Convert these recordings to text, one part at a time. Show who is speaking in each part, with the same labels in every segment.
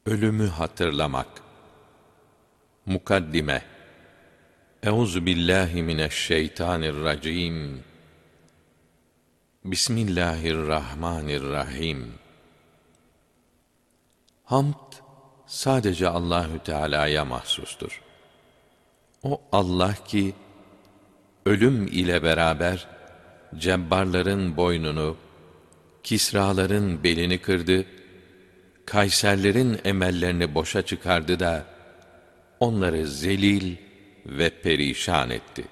Speaker 1: Ölümü hatırlamak. Mukaddime. Euzu billahi mineşşeytanirracim. Bismillahirrahmanirrahim. Hamd sadece Allahü Teala'ya mahsustur. O Allah ki ölüm ile beraber cebbarların boynunu, Kisraların belini kırdı, Kayserlerin emellerini boşa çıkardı da onları zelil ve perişan etti.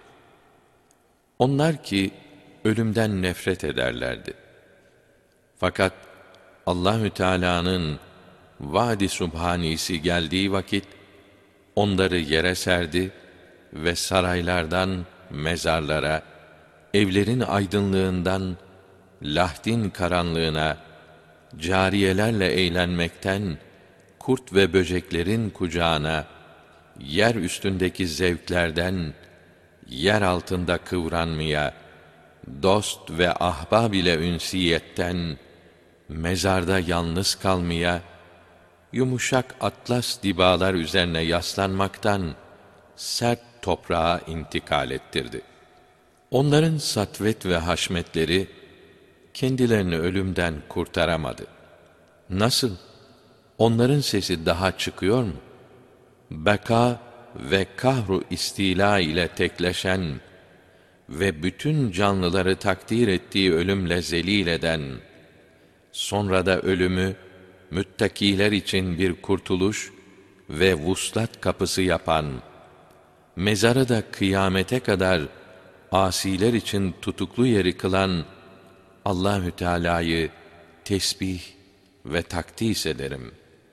Speaker 1: Onlar ki ölümden nefret ederlerdi. Fakat Allahü Teala'nın vaadi subhanisi geldiği vakit onları yere serdi ve saraylardan mezarlara, evlerin aydınlığından lahdin karanlığına, cariyelerle eğlenmekten kurt ve böceklerin kucağına, yer üstündeki zevklerden yer altında kıvranmaya, dost ve ahbab ile ünsiyetten mezarda yalnız kalmaya, yumuşak atlas dibalar üzerine yaslanmaktan sert toprağa intikal ettirdi. Onların satvet ve haşmetleri kendilerini ölümden kurtaramadı. Nasıl? Onların sesi daha çıkıyor mu? Beka ve kahru istila ile tekleşen ve bütün canlıları takdir ettiği ölümle zelil eden, sonra da ölümü müttakiler için bir kurtuluş ve vuslat kapısı yapan, mezarı da kıyamete kadar asiler için tutuklu yeri kılan Allahü Teala'yı tesbih ve takdis ederim.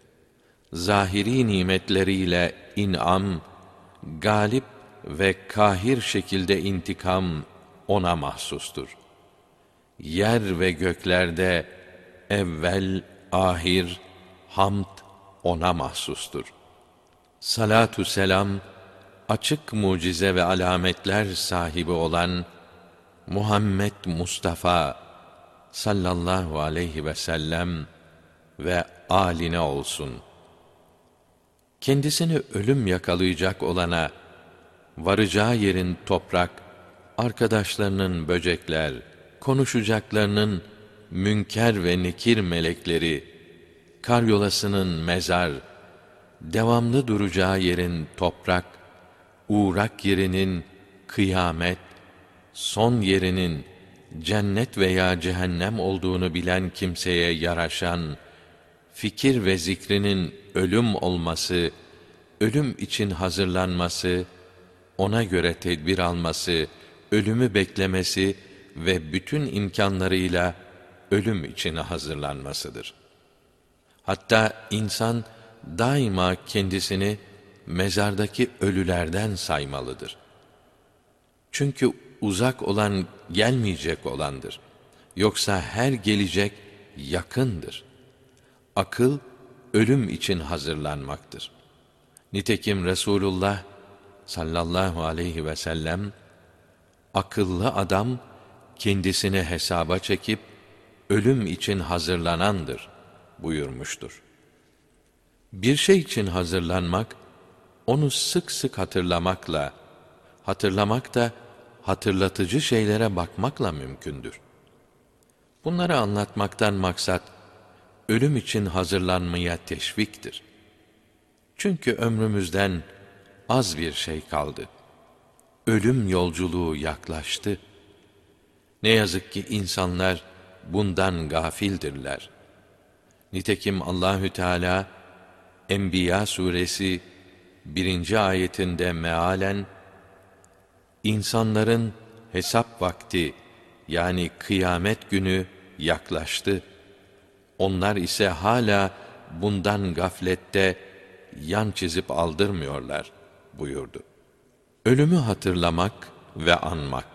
Speaker 1: Zahiri nimetleriyle in'am, galip ve kahir şekilde intikam ona mahsustur. Yer ve göklerde evvel, ahir, hamd ona mahsustur. Salatü selam, açık mucize ve alametler sahibi olan Muhammed Mustafa sallallahu aleyhi ve sellem ve âline olsun. Kendisini ölüm yakalayacak olana, varacağı yerin toprak, arkadaşlarının böcekler, konuşacaklarının münker ve nekir melekleri, karyolasının mezar, devamlı duracağı yerin toprak, uğrak yerinin kıyamet, son yerinin cennet veya cehennem olduğunu bilen kimseye yaraşan, fikir ve zikrinin ölüm olması, ölüm için hazırlanması, ona göre tedbir alması, ölümü beklemesi ve bütün imkanlarıyla ölüm için hazırlanmasıdır. Hatta insan daima kendisini mezardaki ölülerden saymalıdır. Çünkü uzak olan gelmeyecek olandır. Yoksa her gelecek yakındır. Akıl ölüm için hazırlanmaktır. Nitekim Resulullah sallallahu aleyhi ve sellem akıllı adam kendisini hesaba çekip ölüm için hazırlanandır buyurmuştur. Bir şey için hazırlanmak, onu sık sık hatırlamakla, hatırlamak da hatırlatıcı şeylere bakmakla mümkündür. Bunları anlatmaktan maksat, ölüm için hazırlanmaya teşviktir. Çünkü ömrümüzden az bir şey kaldı. Ölüm yolculuğu yaklaştı. Ne yazık ki insanlar bundan gafildirler. Nitekim Allahü Teala Enbiya suresi 1. ayetinde mealen, İnsanların hesap vakti yani kıyamet günü yaklaştı. Onlar ise hala bundan gaflette yan çizip aldırmıyorlar buyurdu. Ölümü hatırlamak ve anmak.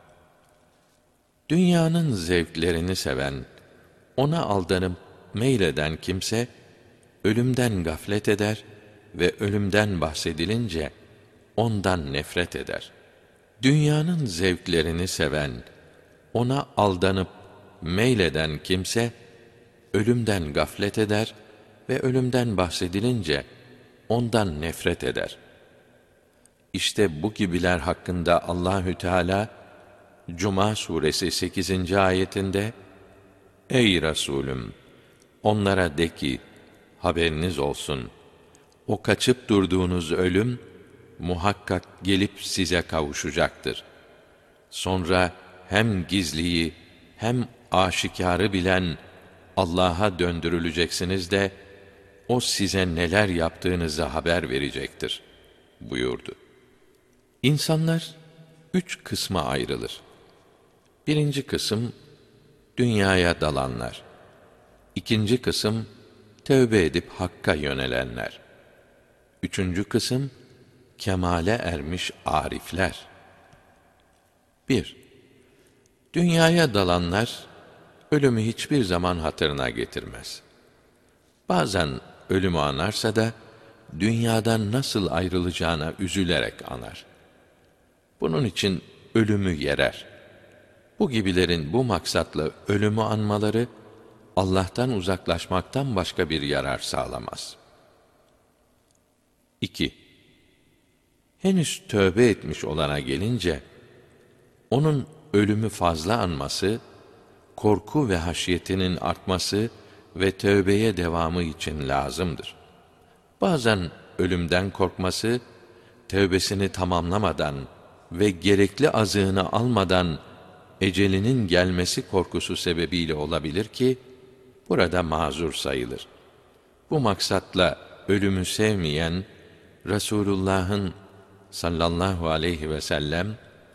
Speaker 1: Dünyanın zevklerini seven, ona aldanıp meyleden kimse, ölümden gaflet eder ve ölümden bahsedilince ondan nefret eder. Dünyanın zevklerini seven, ona aldanıp meyleden kimse, ölümden gaflet eder ve ölümden bahsedilince ondan nefret eder. İşte bu gibiler hakkında Allahü Teala Cuma suresi 8. ayetinde Ey Resulüm, onlara de ki, haberiniz olsun, o kaçıp durduğunuz ölüm muhakkak gelip size kavuşacaktır. Sonra hem gizliyi hem aşikârı bilen Allah'a döndürüleceksiniz de o size neler yaptığınızı haber verecektir buyurdu. İnsanlar 3 kısma ayrılır. Birinci kısım dünyaya dalanlar. İkinci kısım tövbe edip hakka yönelenler. Üçüncü kısım kemale ermiş arifler. 1. Dünyaya dalanlar ölümü hiçbir zaman hatırına getirmez. Bazen ölümü anarsa da dünyadan nasıl ayrılacağına üzülerek anar. Bunun için ölümü yerer. Bu gibilerin bu maksatla ölümü anmaları Allah'tan uzaklaşmaktan başka bir yarar sağlamaz. 2. Henüz tövbe etmiş olana gelince onun ölümü fazla anması, korku ve haşyetinin artması ve tövbeye devamı için lazımdır. Bazen ölümden korkması, tövbesini tamamlamadan ve gerekli azığını almadan ecelinin gelmesi korkusu sebebiyle olabilir ki, burada mazur sayılır. Bu maksatla ölümü sevmeyen, Resulullah'ın sallallahu aleyhi ve sellem,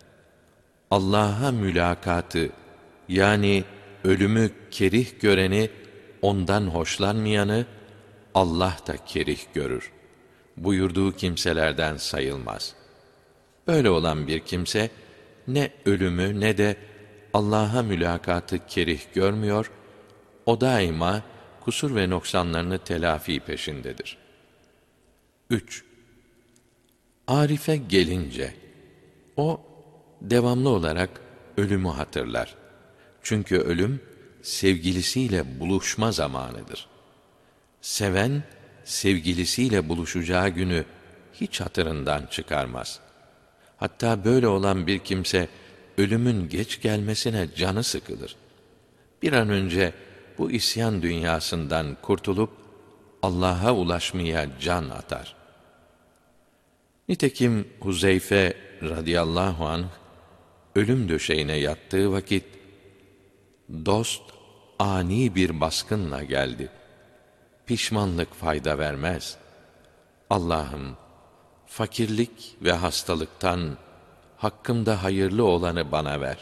Speaker 1: Allah'a mülakatı, yani ölümü kerih göreni, ondan hoşlanmayanı, Allah da kerih görür buyurduğu kimselerden sayılmaz. Böyle olan bir kimse, ne ölümü ne de Allah'a mülakatı kerih görmüyor, o daima kusur ve noksanlarını telafi peşindedir. 3. Arife gelince, o devamlı olarak ölümü hatırlar. Çünkü ölüm, sevgilisiyle buluşma zamanıdır. Seven, sevgilisiyle buluşacağı günü hiç hatırından çıkarmaz. Hatta böyle olan bir kimse, ölümün geç gelmesine canı sıkılır. Bir an önce bu isyan dünyasından kurtulup, Allah'a ulaşmaya can atar. Nitekim Huzeyfe radıyallahu anh, ölüm döşeğine yattığı vakit, dost ani bir baskınla geldi. Pişmanlık fayda vermez. Allah'ım, fakirlik ve hastalıktan hakkımda hayırlı olanı bana ver.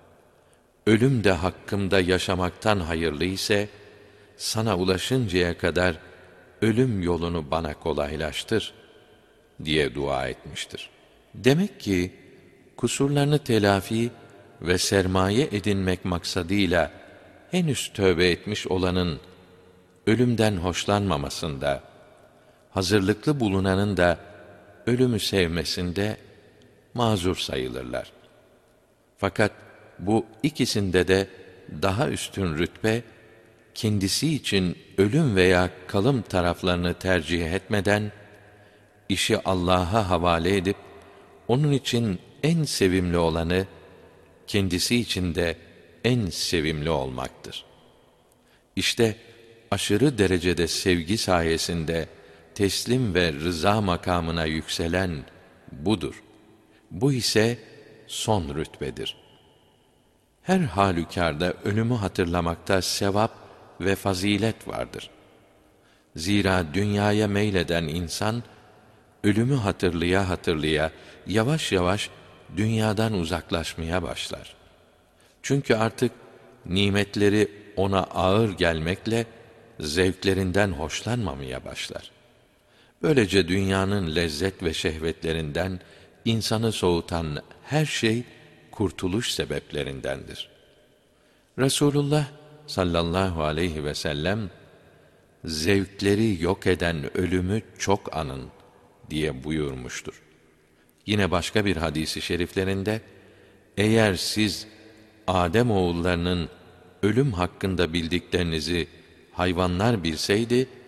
Speaker 1: Ölüm de hakkımda yaşamaktan hayırlı ise, sana ulaşıncaya kadar ölüm yolunu bana kolaylaştır diye dua etmiştir. Demek ki kusurlarını telafi ve sermaye edinmek maksadıyla henüz tövbe etmiş olanın ölümden hoşlanmamasında, hazırlıklı bulunanın da ölümü sevmesinde mazur sayılırlar. Fakat bu ikisinde de daha üstün rütbe, kendisi için ölüm veya kalım taraflarını tercih etmeden, işi Allah'a havale edip, onun için en sevimli olanı, kendisi için de en sevimli olmaktır. İşte aşırı derecede sevgi sayesinde teslim ve rıza makamına yükselen budur. Bu ise son rütbedir. Her halükarda ölümü hatırlamakta sevap ve fazilet vardır. Zira dünyaya meyleden insan, ölümü hatırlaya hatırlaya yavaş yavaş dünyadan uzaklaşmaya başlar. Çünkü artık nimetleri ona ağır gelmekle zevklerinden hoşlanmamaya başlar. Böylece dünyanın lezzet ve şehvetlerinden insanı soğutan her şey kurtuluş sebeplerindendir. Resulullah sallallahu aleyhi ve sellem, zevkleri yok eden ölümü çok anın diye buyurmuştur. Yine başka bir hadisi şeriflerinde, eğer siz Adem oğullarının ölüm hakkında bildiklerinizi hayvanlar bilseydi,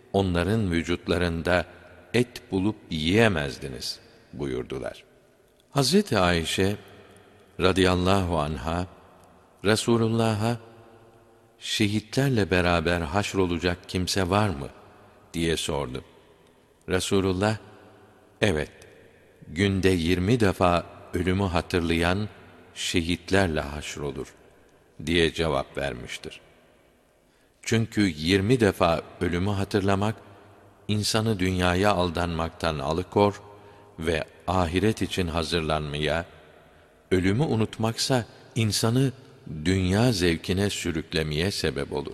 Speaker 1: onların vücutlarında et bulup yiyemezdiniz buyurdular. Hazreti Ayşe radıyallahu anha Resulullah'a şehitlerle beraber haşrolacak kimse var mı diye sordu. Resulullah, evet, günde 20 defa ölümü hatırlayan şehitlerle haşrolur diye cevap vermiştir. Çünkü 20 defa ölümü hatırlamak, insanı dünyaya aldanmaktan alıkor ve ahiret için hazırlanmaya, ölümü unutmaksa insanı dünya zevkine sürüklemeye sebep olur.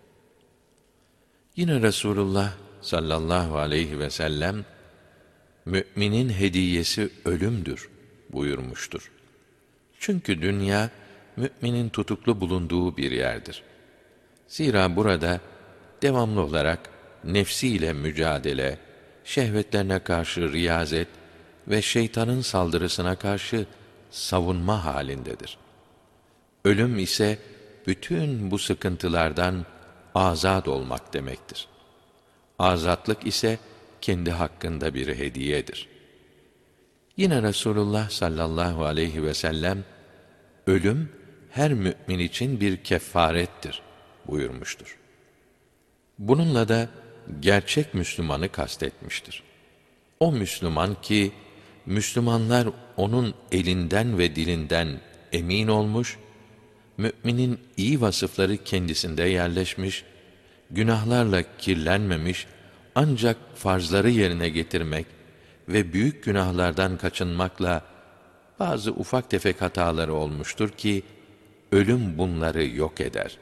Speaker 1: Yine Resulullah sallallahu aleyhi ve sellem, müminin hediyesi ölümdür buyurmuştur. Çünkü dünya, müminin tutuklu bulunduğu bir yerdir. Zira burada devamlı olarak nefsiyle mücadele, şehvetlerine karşı riyazet ve şeytanın saldırısına karşı savunma halindedir. Ölüm ise bütün bu sıkıntılardan azad olmak demektir. Azatlık ise kendi hakkında bir hediyedir. Yine Resulullah sallallahu aleyhi ve sellem, ölüm her mümin için bir kefarettir buyurmuştur. Bununla da gerçek Müslümanı kastetmiştir. O Müslüman ki, Müslümanlar onun elinden ve dilinden emin olmuş, müminin iyi vasıfları kendisinde yerleşmiş, günahlarla kirlenmemiş, ancak farzları yerine getirmek ve büyük günahlardan kaçınmakla bazı ufak tefek hataları olmuştur ki, ölüm bunları yok eder.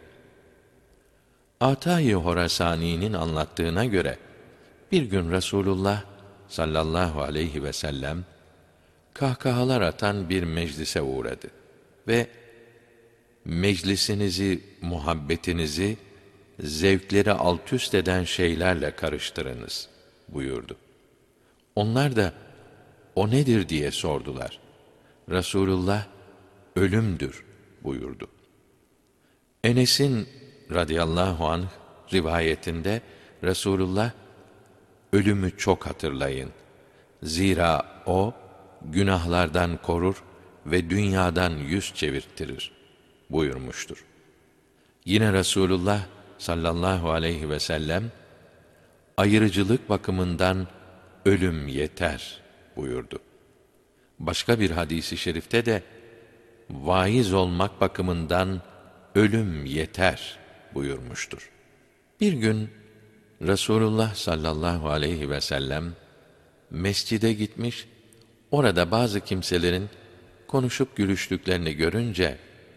Speaker 1: Ata-i Horasani'nin anlattığına göre, bir gün Resulullah sallallahu aleyhi ve sellem, kahkahalar atan bir meclise uğradı ve meclisinizi, muhabbetinizi, zevkleri altüst eden şeylerle karıştırınız buyurdu. Onlar da, o nedir diye sordular. Resulullah, ölümdür buyurdu. Enes'in radıyallahu anh rivayetinde, Resulullah, ölümü çok hatırlayın. Zira o, günahlardan korur ve dünyadan yüz çevirttirir buyurmuştur. Yine Resulullah sallallahu aleyhi ve sellem, ayrıcılık bakımından ölüm yeter buyurdu. Başka bir hadisi şerifte de, vaiz olmak bakımından ölüm yeter buyurmuştur. Bir gün Resulullah sallallahu aleyhi ve sellem mescide gitmiş, orada bazı kimselerin konuşup gülüştüklerini görünce,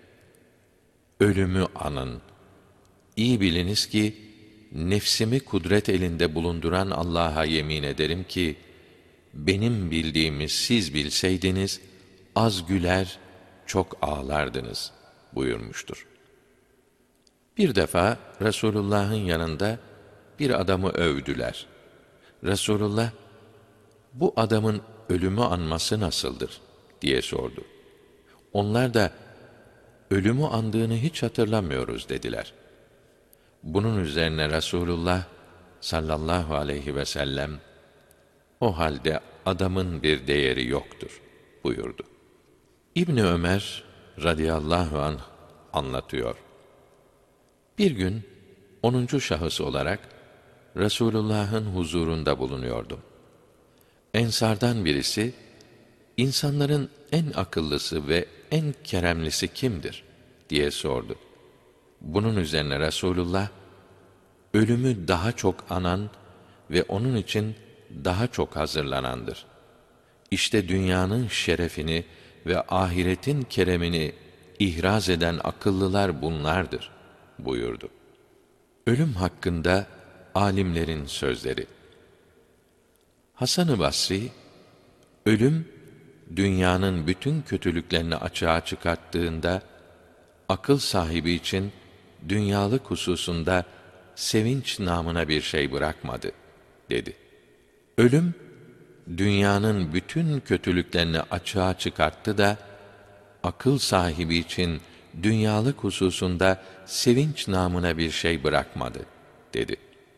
Speaker 1: ölümü anın. İyi biliniz ki, nefsimi kudret elinde bulunduran Allah'a yemin ederim ki, benim bildiğimi siz bilseydiniz, az güler, çok ağlardınız buyurmuştur. Bir defa Resulullah'ın yanında bir adamı övdüler. Resulullah, bu adamın ölümü anması nasıldır diye sordu. Onlar da, ölümü andığını hiç hatırlamıyoruz dediler. Bunun üzerine Resulullah sallallahu aleyhi ve sellem, o halde adamın bir değeri yoktur buyurdu. İbni Ömer radıyallahu anh anlatıyor. Bir gün 10. şahıs olarak Resulullah'ın huzurunda bulunuyordum. Ensardan birisi, insanların en akıllısı ve en keremlisi kimdir diye sordu. Bunun üzerine Resulullah, ölümü daha çok anan ve onun için daha çok hazırlanandır. İşte dünyanın şerefini ve ahiretin keremini ihraz eden akıllılar bunlardır buyurdu. Ölüm hakkında alimlerin sözleri. Hasan-ı Basri, ölüm dünyanın bütün kötülüklerini açığa çıkarttığında, akıl sahibi için dünyalık hususunda sevinç namına bir şey bırakmadı dedi. Ölüm dünyanın bütün kötülüklerini açığa çıkarttı da, akıl sahibi için dünyalık hususunda sevinç namına bir şey bırakmadı dedi.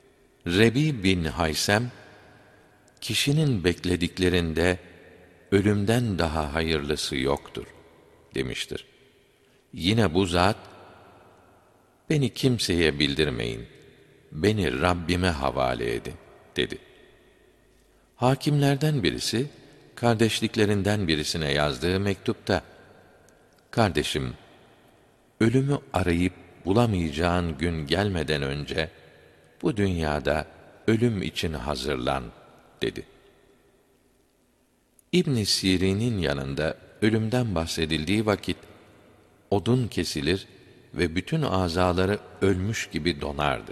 Speaker 1: Rebi bin Haysem, kişinin beklediklerinde ölümden daha hayırlısı yoktur demiştir. Yine bu zat, beni kimseye bildirmeyin, beni Rabbime havale edin dedi. Hakimlerden birisi, kardeşliklerinden birisine yazdığı mektupta, kardeşim, ölümü arayıp bulamayacağın gün gelmeden önce, bu dünyada ölüm için hazırlan dedi. İbn Sirin'in yanında ölümden bahsedildiği vakit, odun kesilir ve bütün azaları ölmüş gibi donardı.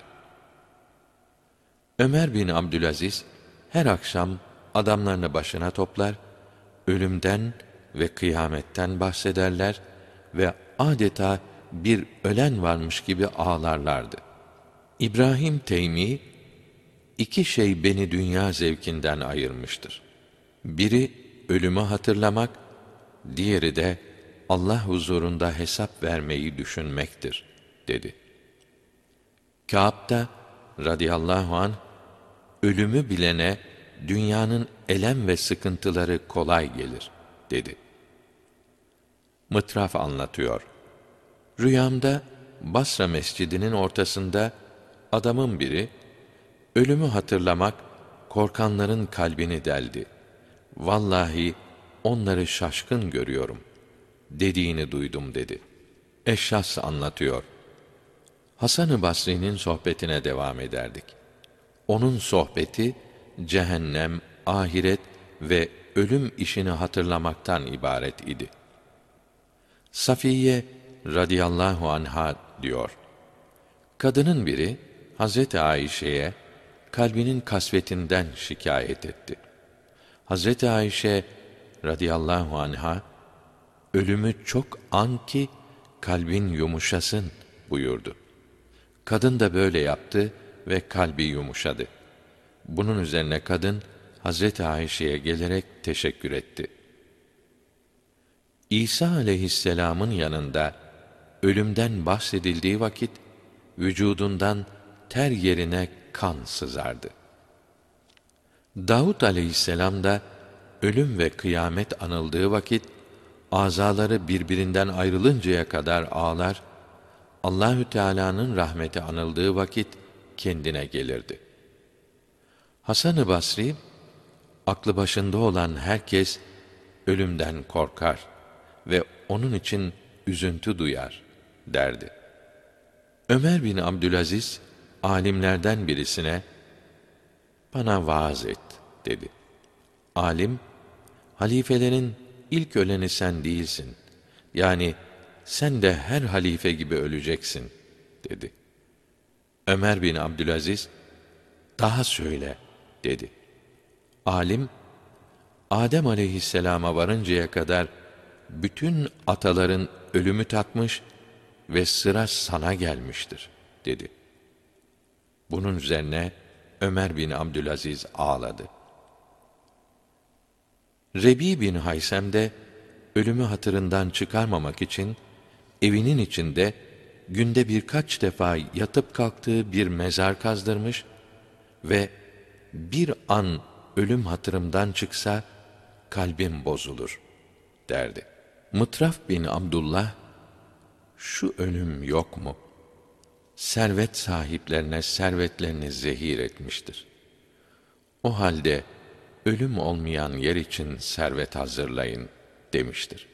Speaker 1: Ömer bin Abdülaziz, her akşam adamlarını başına toplar, ölümden ve kıyametten bahsederler ve adeta bir ölen varmış gibi ağlarlardı. İbrahim Teymi, iki şey beni dünya zevkinden ayırmıştır. Biri ölümü hatırlamak, diğeri de Allah huzurunda hesap vermeyi düşünmektir, dedi. Kâb da radıyallahu anh, ölümü bilene dünyanın elem ve sıkıntıları kolay gelir, dedi. Mıtraf anlatıyor. Rüyamda Basra mescidinin ortasında adamın biri, ölümü hatırlamak korkanların kalbini deldi. Vallahi onları şaşkın görüyorum dediğini duydum dedi. Eşşas anlatıyor. Hasan-ı Basri'nin sohbetine devam ederdik. Onun sohbeti cehennem, ahiret ve ölüm işini hatırlamaktan ibaret idi. Safiye radıyallahu anha diyor. Kadının biri Hazreti Ayşe'ye kalbinin kasvetinden şikayet etti. Hazreti Ayşe radıyallahu anha, ölümü çok an ki kalbin yumuşasın buyurdu. Kadın da böyle yaptı ve kalbi yumuşadı. Bunun üzerine kadın Hazreti Ayşe'ye gelerek teşekkür etti. İsa aleyhisselamın yanında ölümden bahsedildiği vakit vücudundan ter yerine kan sızardı. Davud aleyhisselam da ölüm ve kıyamet anıldığı vakit azaları birbirinden ayrılıncaya kadar ağlar, Allahü Teala'nın rahmeti anıldığı vakit kendine gelirdi. Hasan-ı Basri, aklı başında olan herkes ölümden korkar ve onun için üzüntü duyar derdi. Ömer bin Abdülaziz alimlerden birisine bana vaaz et dedi. Alim, halifelerin ilk öleni sen değilsin. Yani sen de her halife gibi öleceksin dedi. Ömer bin Abdülaziz daha söyle dedi. Alim, Adem aleyhisselama varıncaya kadar bütün ataların ölümü tatmış ve sıra sana gelmiştir dedi. Bunun üzerine Ömer bin Abdülaziz ağladı. Rebi bin Haysem de ölümü hatırından çıkarmamak için evinin içinde günde birkaç defa yatıp kalktığı bir mezar kazdırmış ve bir an ölüm hatırımdan çıksa kalbim bozulur derdi. Mıtraf bin Abdullah, şu ölüm yok mu? Servet sahiplerine servetlerini zehir etmiştir. O halde ölüm olmayan yer için servet hazırlayın demiştir.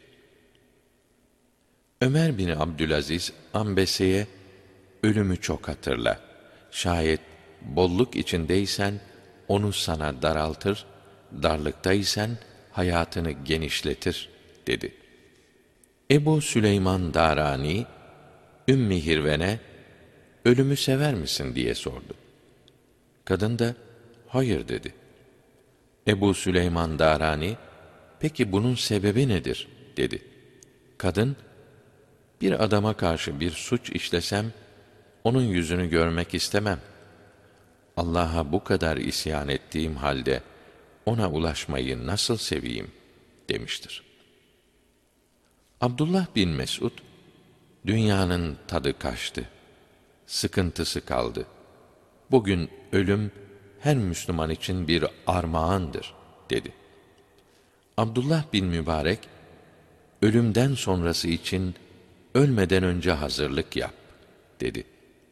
Speaker 1: Ömer bin Abdülaziz Ambese'ye ölümü çok hatırla. Şayet bolluk içindeysen onu sana daraltır, darlıktaysan hayatını genişletir dedi. Ebu Süleyman Darani Ümmü Hirven'e ölümü sever misin diye sordu. Kadın da hayır dedi. Ebu Süleyman Darani peki bunun sebebi nedir dedi. Kadın bir adama karşı bir suç işlesem onun yüzünü görmek istemem. Allah'a bu kadar isyan ettiğim halde ona ulaşmayı nasıl seveyim demiştir. Abdullah bin Mes'ud dünyanın tadı kaçtı, sıkıntısı kaldı. Bugün ölüm her Müslüman için bir armağandır, dedi. Abdullah bin Mübarek, ölümden sonrası için ölmeden önce hazırlık yap, dedi.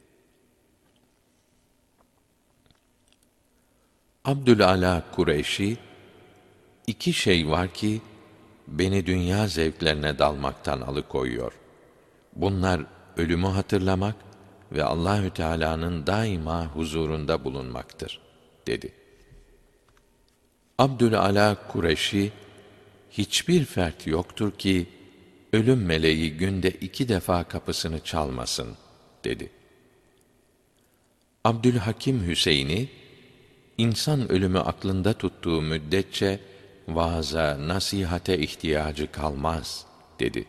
Speaker 1: Abdülala Kureyşi, iki şey var ki, beni dünya zevklerine dalmaktan alıkoyuyor. Bunlar ölümü hatırlamak ve Allahü Teala'nın daima huzurunda bulunmaktır, dedi. Abdülala Kureyşi, hiçbir fert yoktur ki ölüm meleği günde 2 defa kapısını çalmasın, dedi. Abdülhakim Hüseyin'i, insan ölümü aklında tuttuğu müddetçe vaaza, nasihate ihtiyacı kalmaz, dedi.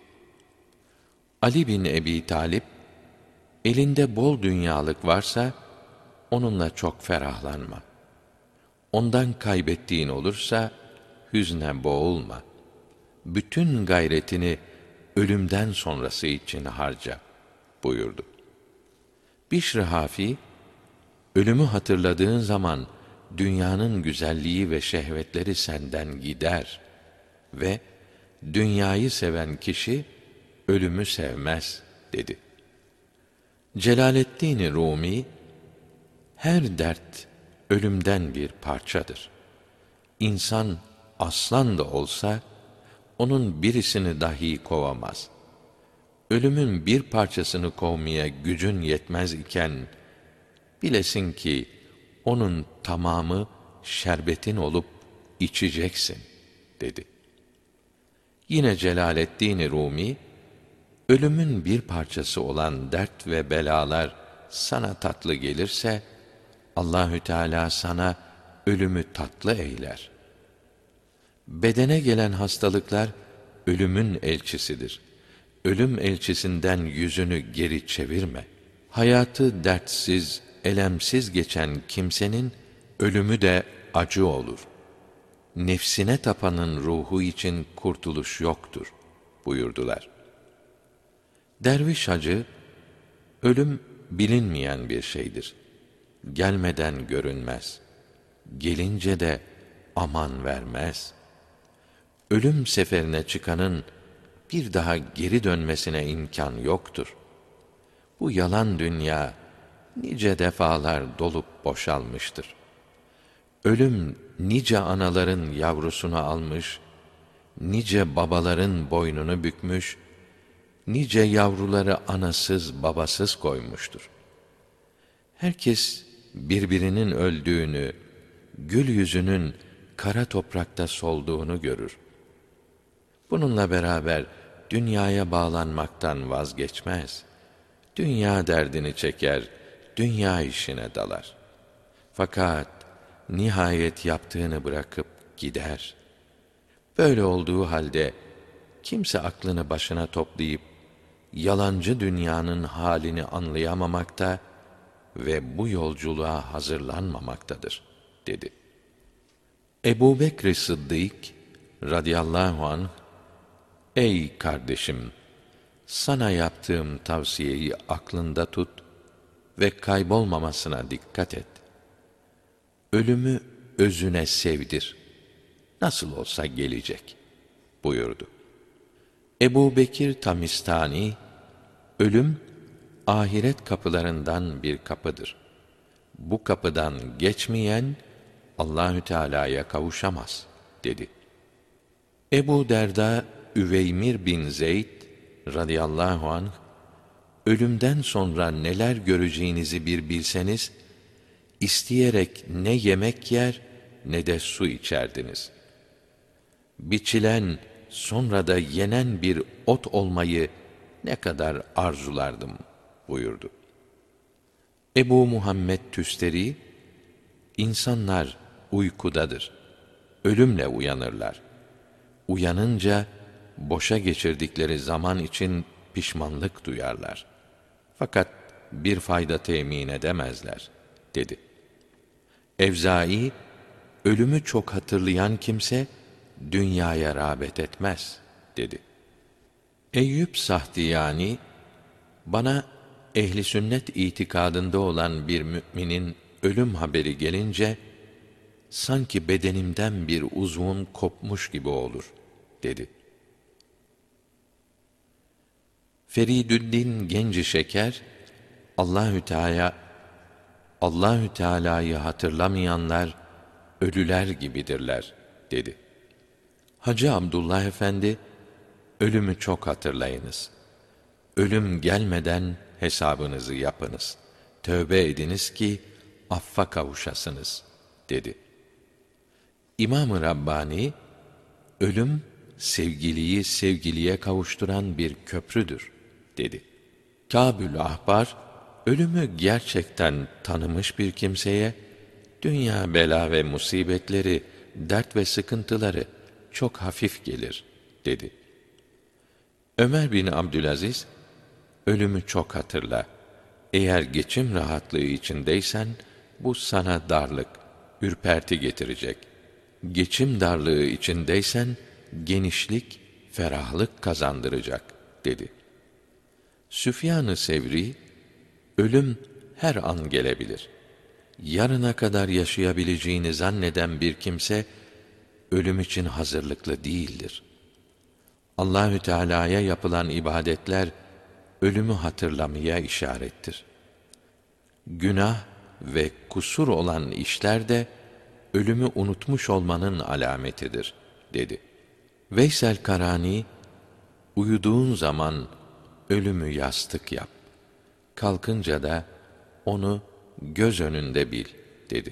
Speaker 1: Ali bin Ebi Talip, elinde bol dünyalık varsa onunla çok ferahlanma. Ondan kaybettiğin olursa hüzne boğulma. Bütün gayretini ölümden sonrası için harca, buyurdu. Bişr-i Hafi, ölümü hatırladığın zaman dünyanın güzelliği ve şehvetleri senden gider ve dünyayı seven kişi ölümü sevmez, dedi. Celaleddin Rumi, her dert ölümden bir parçadır. İnsan aslan da olsa onun birisini dahi kovamaz. Ölümün bir parçasını kovmaya gücün yetmez iken bilesin ki onun tamamı şerbetin olup içeceksin, dedi. Yine Celaleddin Rumi, ölümün bir parçası olan dert ve belalar sana tatlı gelirse Allahü Teala sana ölümü tatlı eyler. Bedene gelen hastalıklar ölümün elçisidir. Ölüm elçisinden yüzünü geri çevirme. Hayatı dertsiz, elemsiz geçen kimsenin ölümü de acı olur. Nefsine tapanın ruhu için kurtuluş yoktur, buyurdular. Derviş hacı, ölüm bilinmeyen bir şeydir. Gelmeden görünmez. Gelince de aman vermez. Ölüm seferine çıkanın bir daha geri dönmesine imkan yoktur. Bu yalan dünya nice defalar dolup boşalmıştır. Ölüm nice anaların yavrusunu almış, nice babaların boynunu bükmüş, nice yavruları anasız babasız koymuştur. Herkes birbirinin öldüğünü, gül yüzünün kara toprakta solduğunu görür. Bununla beraber dünyaya bağlanmaktan vazgeçmez. Dünya derdini çeker, dünya işine dalar. Fakat nihayet yaptığını bırakıp gider. Böyle olduğu halde kimse aklını başına toplayıp yalancı dünyanın halini anlayamamakta ve bu yolculuğa hazırlanmamaktadır, dedi. Ebu Bekr Sıddık radıyallahu anh, ey kardeşim, sana yaptığım tavsiyeyi aklında tut ve kaybolmamasına dikkat et. Ölümü özüne sevdir. Nasıl olsa gelecek, buyurdu. Ebu Bekir Tamistani, ölüm, ahiret kapılarından bir kapıdır. Bu kapıdan geçmeyen, Allahü Teala'ya kavuşamaz, dedi. Ebu Derda, Üveymir bin Zeyd, radıyallahu anh, ölümden sonra neler göreceğinizi bir bilseniz, isteyerek ne yemek yer, ne de su içerdiniz. Biçilen, sonra da yenen bir ot olmayı ne kadar arzulardım, buyurdu. Ebu Muhammed Tüsteri, insanlar uykudadır. Ölümle uyanırlar. Uyanınca, boşa geçirdikleri zaman için pişmanlık duyarlar. Fakat bir fayda temin edemezler, dedi. Evzai, ölümü çok hatırlayan kimse, dünyaya rağbet etmez, dedi. Eyüp Sahtiyani, bana ehli sünnet itikadında olan bir müminin ölüm haberi gelince, sanki bedenimden bir uzvun kopmuş gibi olur, dedi. Feridüddin Genci Şeker, Allahü Teala'yı hatırlamayanlar ölüler gibidirler, dedi. Hacı Abdullah Efendi, ölümü çok hatırlayınız. Ölüm gelmeden hesabınızı yapınız. Tövbe ediniz ki affa kavuşasınız, dedi. İmam-ı Rabbani, ölüm sevgiliyi sevgiliye kavuşturan bir köprüdür, dedi. Kâbül Ahbar, ölümü gerçekten tanımış bir kimseye, dünya bela ve musibetleri, dert ve sıkıntıları çok hafif gelir, dedi. Ömer bin Abdülaziz, ölümü çok hatırla. Eğer geçim rahatlığı içindeysen, bu sana darlık, ürperti getirecek. Geçim darlığı içindeysen, genişlik, ferahlık kazandıracak, dedi. Süfyan-ı Sevri, ölüm her an gelebilir. Yarına kadar yaşayabileceğini zanneden bir kimse, ölüm için hazırlıklı değildir. Allahü Teala'ya yapılan ibadetler, ölümü hatırlamaya işarettir. Günah ve kusur olan işler de, ölümü unutmuş olmanın alametidir, dedi. Veysel Karani, uyuduğun zaman ölümü yastık yap. Kalkınca da onu göz önünde bil, dedi.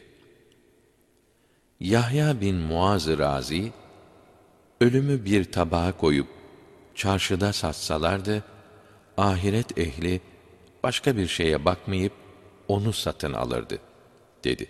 Speaker 1: Yahya bin Muaz-ı Razi, ölümü bir tabağa koyup çarşıda satsalardı, ahiret ehli başka bir şeye bakmayıp onu satın alırdı, dedi.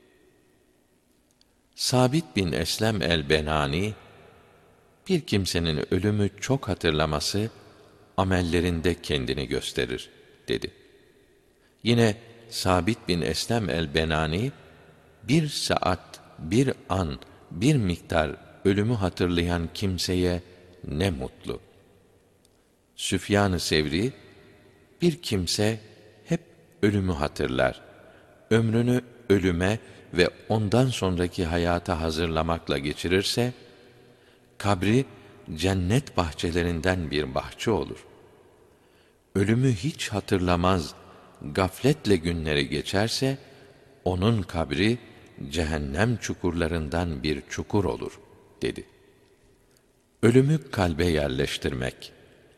Speaker 1: Sabit bin Eslem el-Benani, bir kimsenin ölümü çok hatırlaması, amellerinde kendini gösterir, dedi. Yine Sabit bin Eslem el-Benani, bir saat, bir an, bir miktar ölümü hatırlayan kimseye ne mutlu. Süfyan-ı Sevri, bir kimse hep ölümü hatırlar. Ömrünü ölüme ve ondan sonraki hayata hazırlamakla geçirirse, kabri cennet bahçelerinden bir bahçe olur. Ölümü hiç hatırlamaz, gafletle günleri geçerse, onun kabri cehennem çukurlarından bir çukur olur, dedi. Ölümü kalbe yerleştirmek.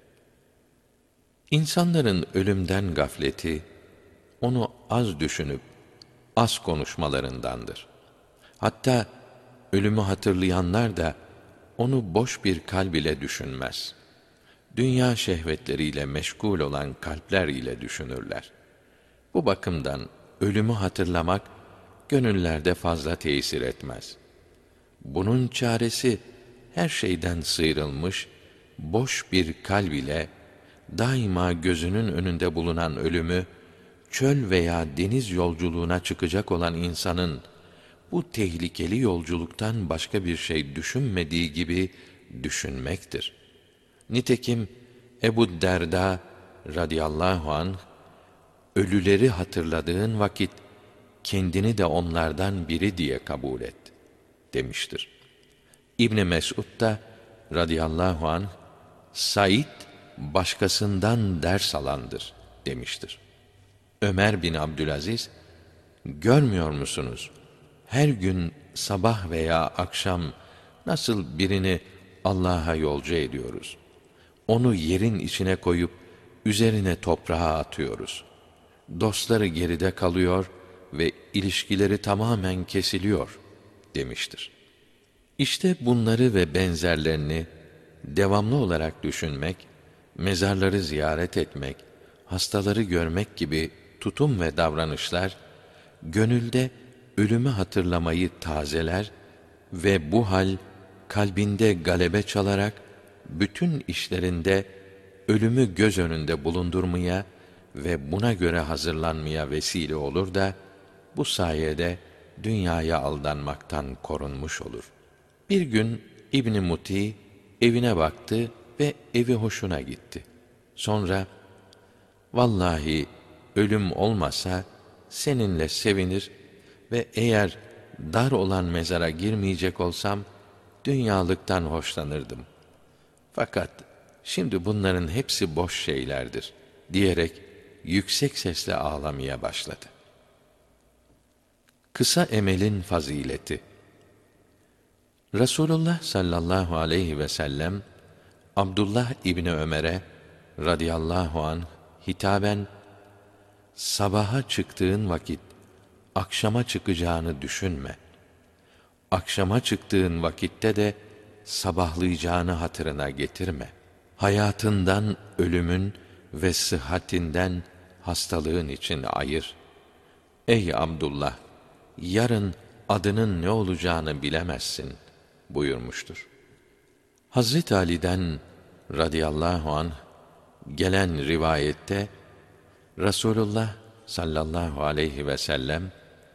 Speaker 1: İnsanların ölümden gafleti, onu az düşünüp az konuşmalarındandır. Hatta ölümü hatırlayanlar da onu boş bir kalb ile düşünmez. Dünya şehvetleriyle meşgul olan kalpler ile düşünürler. Bu bakımdan ölümü hatırlamak gönüllerde fazla tesir etmez. Bunun çaresi her şeyden sıyrılmış, boş bir kalb ile daima gözünün önünde bulunan ölümü, çöl veya deniz yolculuğuna çıkacak olan insanın bu tehlikeli yolculuktan başka bir şey düşünmediği gibi düşünmektir. Nitekim Ebu Derda radıyallahu anh, ölüleri hatırladığın vakit kendini de onlardan biri diye kabul et, demiştir. İbn Mes'ud da radıyallahu anh, Said başkasından ders alandır, demiştir. Ömer bin Abdülaziz, görmüyor musunuz? Her gün sabah veya akşam nasıl birini Allah'a yolcu ediyoruz? Onu yerin içine koyup üzerine toprağa atıyoruz. Dostları geride kalıyor ve ilişkileri tamamen kesiliyor, demiştir. İşte bunları ve benzerlerini devamlı olarak düşünmek, mezarları ziyaret etmek, hastaları görmek gibi tutum ve davranışlar, gönülde ölümü hatırlamayı tazeler ve bu hal, kalbinde galebe çalarak, bütün işlerinde ölümü göz önünde bulundurmaya ve buna göre hazırlanmaya vesile olur da, bu sayede dünyaya aldanmaktan korunmuş olur. Bir gün İbn Muti evine baktı ve evi hoşuna gitti. Sonra, vallahi ölüm olmasa seninle sevinir, ve eğer dar olan mezara girmeyecek olsam, dünyalıktan hoşlanırdım. Fakat şimdi bunların hepsi boş şeylerdir, diyerek yüksek sesle ağlamaya başladı. Kısa emelin fazileti. Resulullah sallallahu aleyhi ve sellem, Abdullah İbni Ömer'e radıyallahu anh hitaben, sabaha çıktığın vakit, akşama çıkacağını düşünme. Akşama çıktığın vakitte de, sabahlayacağını hatırına getirme. Hayatından ölümün ve sıhhatinden hastalığın için ayır. Ey Abdullah! Yarın adının ne olacağını bilemezsin buyurmuştur. Hazreti Ali'den radıyallahu anh gelen rivayette, Resulullah sallallahu aleyhi ve sellem,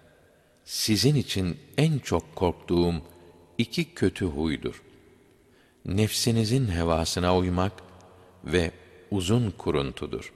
Speaker 1: sizin için en çok korktuğum iki kötü huydur. Nefsinizin hevasına uymak ve uzun kuruntudur.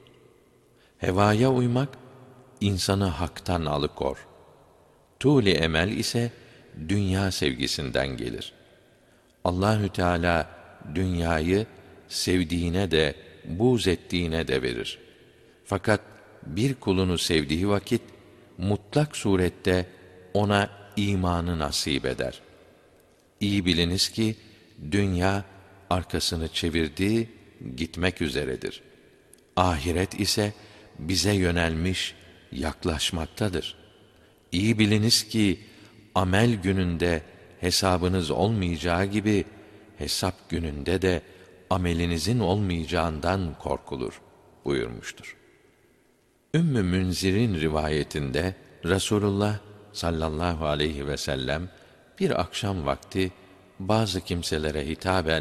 Speaker 1: Hevaya uymak, insanı haktan alıkor. Tûl-i emel ise, dünya sevgisinden gelir. Allahü Teala, dünyayı sevdiğine de, buğz ettiğine de verir. Fakat, bir kulunu sevdiği vakit, mutlak surette ona imanı nasip eder. İyi biliniz ki, dünya arkasını çevirdi, gitmek üzeredir. Ahiret ise bize yönelmiş, yaklaşmaktadır. İyi biliniz ki, amel gününde hesabınız olmayacağı gibi, hesap gününde de amelinizin olmayacağından korkulur buyurmuştur. Ümmü Münzir'in rivayetinde, Resulullah sallallahu aleyhi ve sellem, bir akşam vakti, bazı kimselere hitaben,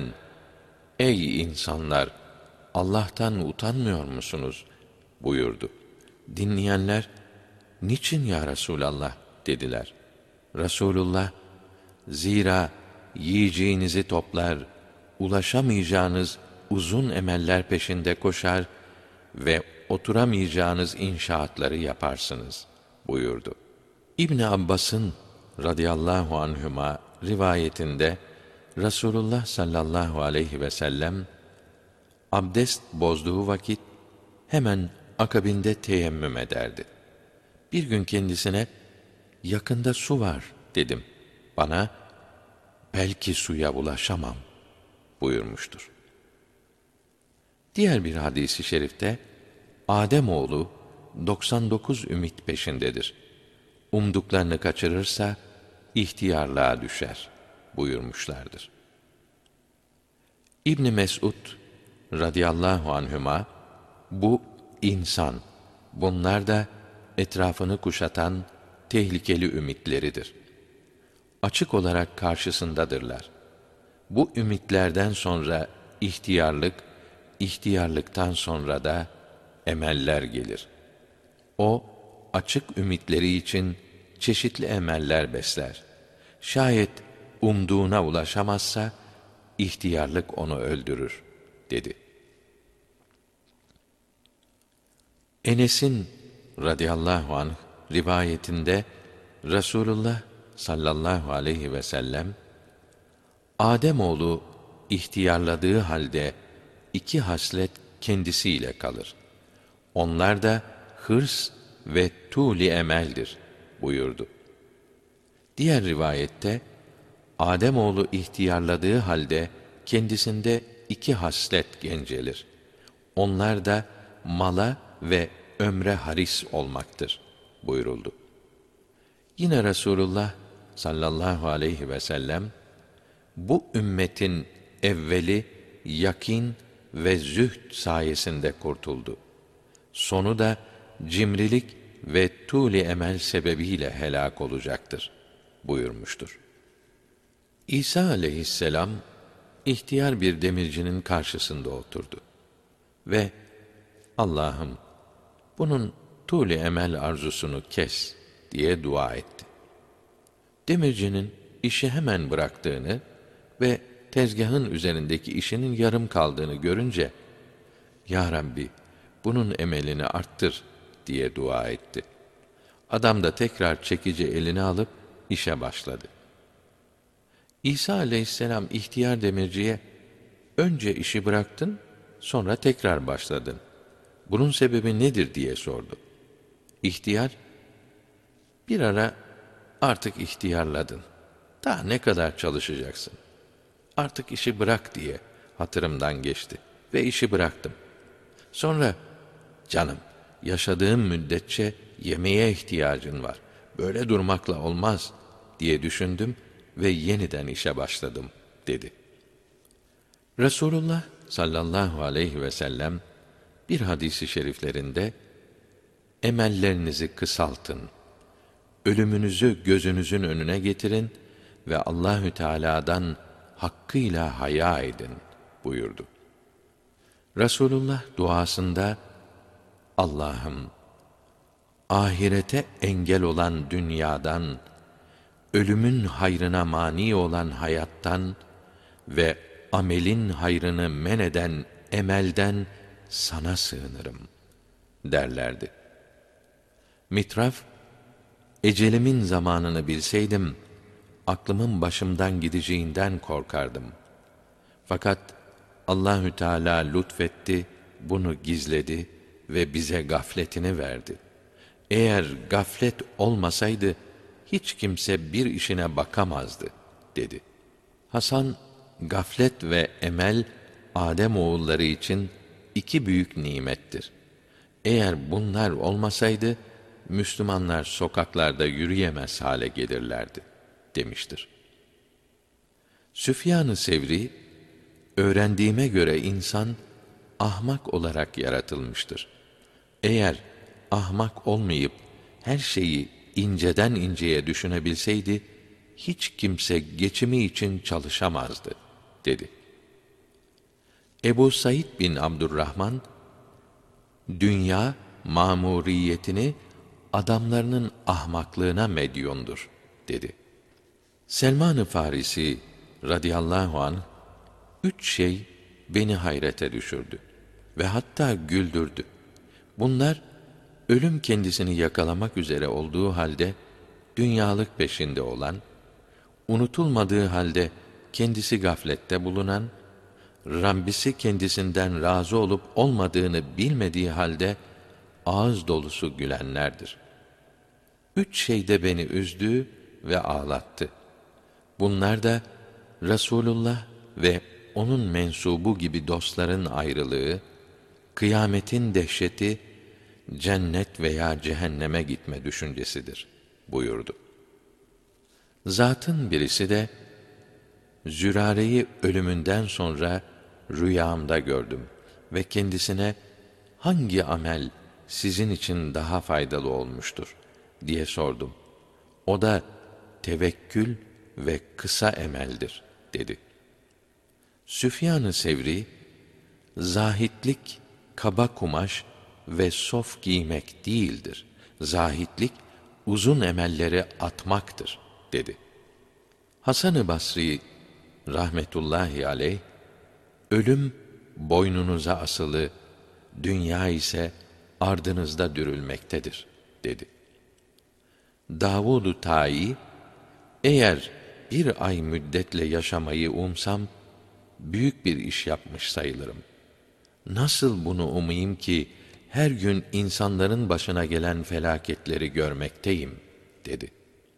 Speaker 1: ey insanlar! Allah'tan utanmıyor musunuz? buyurdu. Dinleyenler, niçin ya Resulallah? dediler. Resulullah, zira yiyeceğinizi toplar, ulaşamayacağınız uzun emeller peşinde koşar ve oturamayacağınız inşaatları yaparsınız buyurdu. İbn Abbas'ın radıyallahu anhüma rivayetinde, Resulullah sallallahu aleyhi ve sellem, abdest bozduğu vakit, hemen akabinde teyemmüm ederdi. Bir gün kendisine, yakında su var dedim. Bana, belki suya ulaşamam buyurmuştur. Diğer bir hadis-i şerifte, Ademoğlu 99 ümit peşindedir. Umduklarını kaçırırsa, ihtiyarlığa düşer buyurmuşlardır. İbn Mes'ud radıyallahu anhüma, bu insan, bunlar da etrafını kuşatan tehlikeli ümitleridir. Açık olarak karşısındadırlar. Bu ümitlerden sonra ihtiyarlık, ihtiyarlıktan sonra da emeller gelir. O, açık ümitleri için çeşitli emeller besler. Şayet umduğuna ulaşamazsa, ihtiyarlık onu öldürür, dedi. Enes'in radıyallahu anh rivayetinde, Resulullah sallallahu aleyhi ve sellem, Ademoğlu ihtiyarladığı halde iki haslet kendisiyle kalır. Onlar da hırs ve tûl-i emeldir buyurdu. Diğer rivayette, Ademoğlu ihtiyarladığı halde kendisinde iki haslet gencelir. Onlar da mala ve ömre haris olmaktır buyuruldu. Yine Resulullah sallallahu aleyhi ve sellem, bu ümmetin evveli yakin ve zühd sayesinde kurtuldu. Sonu da cimrilik ve tûl-i emel sebebiyle helak olacaktır buyurmuştur. İsa aleyhisselam ihtiyar bir demircinin karşısında oturdu ve Allah'ım, bunun tûl-i emel arzusunu kes diye dua etti. Demircinin işi hemen bıraktığını ve tezgahın üzerindeki işinin yarım kaldığını görünce, Ya Rabbi, bunun emelini arttır diye dua etti. Adam da tekrar çekici eline alıp işe başladı. İsa aleyhisselam ihtiyar demirciye, önce işi bıraktın, sonra tekrar başladın. Bunun sebebi nedir diye sordu. İhtiyar, bir ara artık ihtiyarladın. Daha ne kadar çalışacaksın? Artık işi bırak diye hatırımdan geçti ve işi bıraktım. Sonra, canım, yaşadığım müddetçe yemeğe ihtiyacın var. Böyle durmakla olmaz diye düşündüm ve yeniden işe başladım dedi. Resulullah sallallahu aleyhi ve sellem bir hadisi şeriflerinde emellerinizi kısaltın, ölümünüzü gözünüzün önüne getirin ve Allahü Teala'dan hakkıyla haya edin buyurdu. Resulullah duasında Allah'ım, ahirete engel olan dünyadan, ölümün hayrına mani olan hayattan ve amelin hayrını men eden emelden sana sığınırım derlerdi. Mitraf, ecelimin zamanını bilseydim, aklımın başımdan gideceğinden korkardım. Fakat Allahü Teala lütfetti, bunu gizledi ve bize gafletini verdi. Eğer gaflet olmasaydı, hiç kimse bir işine bakamazdı, dedi. Hasan, gaflet ve emel, Adem oğulları için iki büyük nimettir. Eğer bunlar olmasaydı, Müslümanlar sokaklarda yürüyemez hale gelirlerdi, demiştir. Süfyan-ı Sevri, öğrendiğime göre insan, ahmak olarak yaratılmıştır. Eğer ahmak olmayıp, her şeyi inceden inceye düşünebilseydi, hiç kimse geçimi için çalışamazdı, dedi. Ebu Said bin Abdurrahman, dünya mamuriyetini adamlarının ahmaklığına medyondur, dedi. Selman-ı Farisi radıyallahu anh, 3 şey beni hayrete düşürdü ve hatta güldürdü. Bunlar, ölüm kendisini yakalamak üzere olduğu halde, dünyalık peşinde olan, unutulmadığı halde kendisi gaflette bulunan, Rabbisi kendisinden razı olup olmadığını bilmediği halde, ağız dolusu gülenlerdir. 3 şey de beni üzdü ve ağlattı. Bunlar da, Resulullah ve onun mensubu gibi dostların ayrılığı, kıyametin dehşeti, cennet veya cehenneme gitme düşüncesidir, buyurdu. Zatın birisi de, Zürare'yi ölümünden sonra rüyamda gördüm ve kendisine, hangi amel sizin için daha faydalı olmuştur diye sordum. O da, tevekkül ve kısa emeldir, dedi. Süfyan-ı Sevri, zahitlik, kaba kumaş ve sof giymek değildir. Zahitlik, uzun emelleri atmaktır, dedi. Hasan-ı Basri, rahmetullahi aleyh, ölüm boynunuza asılı, dünya ise ardınızda dürülmektedir, dedi. Davud-u Tayi, eğer bir ay müddetle yaşamayı umsam, büyük bir iş yapmış sayılırım. Nasıl bunu umayım ki, her gün insanların başına gelen felaketleri görmekteyim, dedi.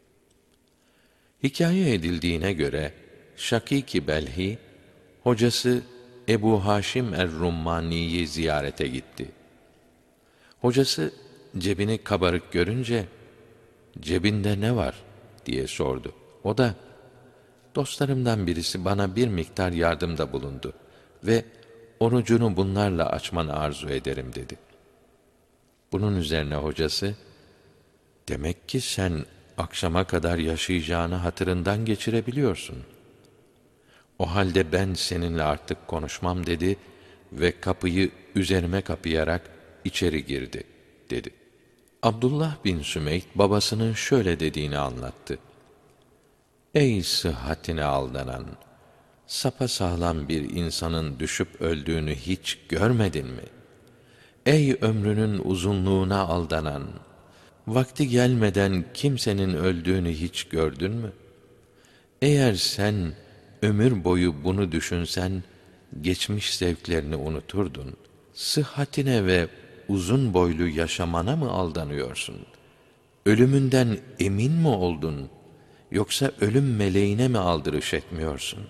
Speaker 1: Hikaye edildiğine göre, Şakîk-i Belhi, hocası Ebu Haşim er-Rummani'yi ziyarete gitti. Hocası, cebini kabarık görünce, cebinde ne var diye sordu. O da, dostlarımdan birisi bana bir miktar yardımda bulundu ve orucunu bunlarla açmanı arzu ederim, dedi. Bunun üzerine hocası, demek ki sen akşama kadar yaşayacağını hatırından geçirebiliyorsun. O halde ben seninle artık konuşmam, dedi ve kapıyı üzerime kapayarak içeri girdi, dedi. Abdullah bin Sümeyt babasının şöyle dediğini anlattı. Ey sıhhatine aldanan, sapasağlam bir insanın düşüp öldüğünü hiç görmedin mi? Ey ömrünün uzunluğuna aldanan, vakti gelmeden kimsenin öldüğünü hiç gördün mü? Eğer sen ömür boyu bunu düşünsen, geçmiş zevklerini unuturdun. Sıhhatine ve uzun boylu yaşamana mı aldanıyorsun? Ölümünden emin mi oldun? Yoksa ölüm meleğine mi aldırış etmiyorsun?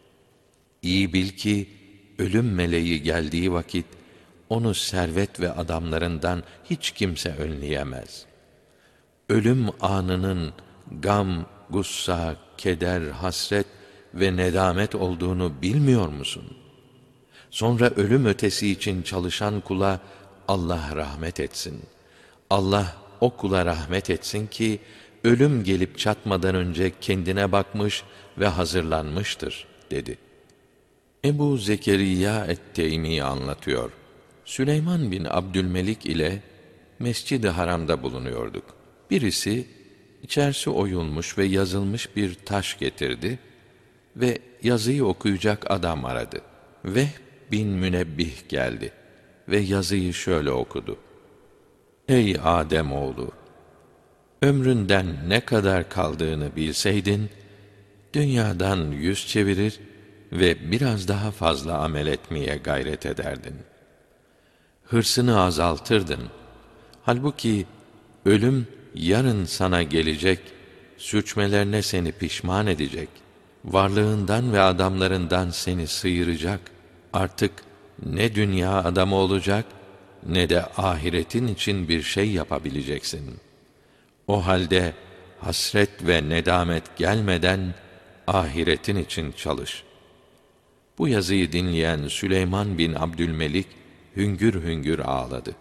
Speaker 1: İyi bil ki, ölüm meleği geldiği vakit, onu servet ve adamlarından hiç kimse önleyemez. Ölüm anının gam, gussa, keder, hasret ve nedamet olduğunu bilmiyor musun? Sonra ölüm ötesi için çalışan kula Allah rahmet etsin. Allah o kula rahmet etsin ki ölüm gelip çatmadan önce kendine bakmış ve hazırlanmıştır dedi. Ebu Zekeriya et-Teymi anlatıyor. Süleyman bin Abdülmelik ile Mescid-i Haram'da bulunuyorduk. Birisi içerisi oyulmuş ve yazılmış bir taş getirdi ve yazıyı okuyacak adam aradı. Vehb bin Münebbih geldi ve yazıyı şöyle okudu: Ey Adem oğlu, ömründen ne kadar kaldığını bilseydin, dünyadan yüz çevirir ve biraz daha fazla amel etmeye gayret ederdin. Hırsını azaltırdın. Halbuki ölüm yarın sana gelecek, sürçmelerine seni pişman edecek, varlığından ve adamlarından seni sıyıracak. Artık ne dünya adamı olacak, ne de ahiretin için bir şey yapabileceksin. O halde hasret ve nedamet gelmeden ahiretin için çalış. Bu yazıyı dinleyen Süleyman bin Abdülmelik hüngür hüngür ağladı.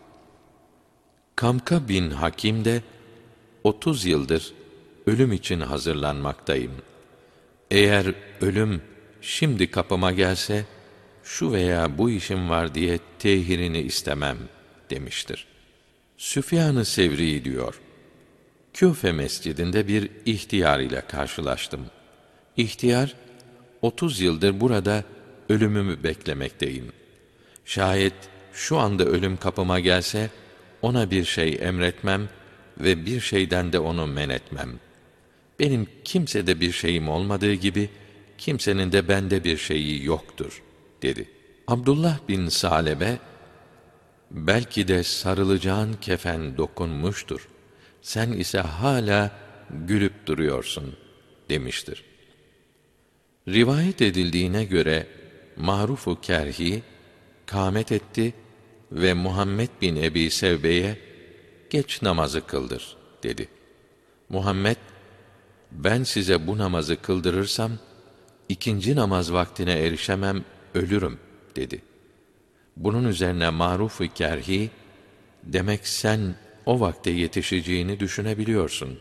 Speaker 1: Kamka bin Hakim de 30 yıldır ölüm için hazırlanmaktayım. Eğer ölüm şimdi kapıma gelse, şu veya bu işim var diye tehirini istemem demiştir. Süfyan-ı Sevri diyor: Küfe mescidinde bir ihtiyar ile karşılaştım. İhtiyar, 30 yıldır burada ölümümü beklemekteyim. Şayet şu anda ölüm kapıma gelse, ona bir şey emretmem ve bir şeyden de onu men etmem. Benim kimsede bir şeyim olmadığı gibi, kimsenin de bende bir şeyi yoktur, dedi. Abdullah bin Salebe, belki de sarılacağın kefen dokunmuştur. Sen ise hala gülüp duruyorsun, demiştir. Rivayet edildiğine göre, Maruf-u Kerhi, kâmet etti ve Muhammed bin Ebi Sevbe'ye, geç namazı kıldır, dedi. Muhammed, ben size bu namazı kıldırırsam, ikinci namaz vaktine erişemem, ölürüm, dedi. Bunun üzerine Maruf-u Kerhi, demek sen o vakte yetişeceğini düşünebiliyorsun.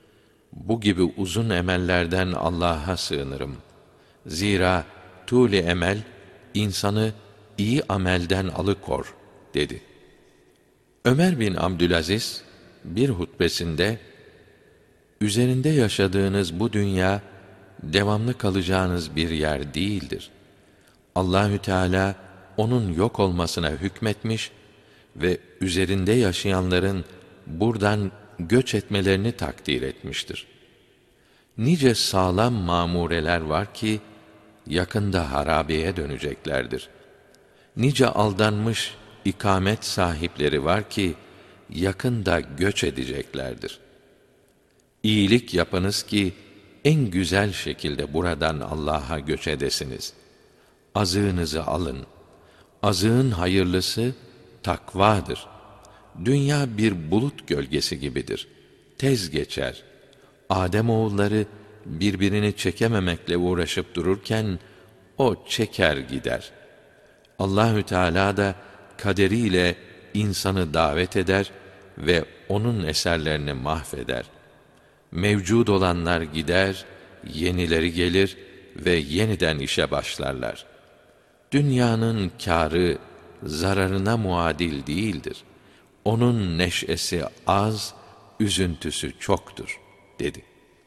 Speaker 1: Bu gibi uzun emellerden Allah'a sığınırım. Zira tûl-i emel, insanı iyi amelden alıkor, dedi. Ömer bin Abdülaziz, bir hutbesinde, üzerinde yaşadığınız bu dünya, devamlı kalacağınız bir yer değildir. Allahü Teala onun yok olmasına hükmetmiş ve üzerinde yaşayanların buradan göç etmelerini takdir etmiştir. Nice sağlam mamureler var ki yakında harabeye döneceklerdir. Nice aldanmış ikamet sahipleri var ki yakında göç edeceklerdir. İyilik yapınız ki en güzel şekilde buradan Allah'a göç edesiniz. Azığınızı alın. Azığın hayırlısı takvadır. Dünya bir bulut gölgesi gibidir. Tez geçer. Ademoğulları birbirini çekememekle uğraşıp dururken o çeker gider. Allahü Teala da kaderiyle insanı davet eder ve onun eserlerini mahveder. Mevcud olanlar gider, yenileri gelir ve yeniden işe başlarlar. Dünyanın kârı zararına muadil değildir. Onun neşesi az, üzüntüsü çoktur, dedi.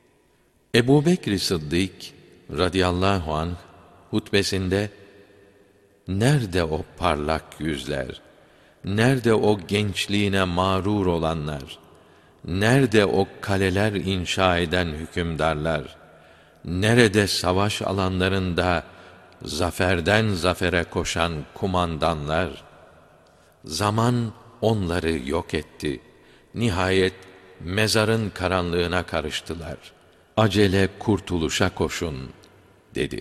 Speaker 1: Ebu Bekr Sıddık radıyallahu anh hutbesinde, nerede o parlak yüzler, nerede o gençliğine mağrur olanlar, Nerede o kaleler inşa eden hükümdarlar? Nerede savaş alanlarında zaferden zafere koşan kumandanlar? Zaman onları yok etti. Nihayet mezarın karanlığına karıştılar. Acele kurtuluşa koşun, dedi.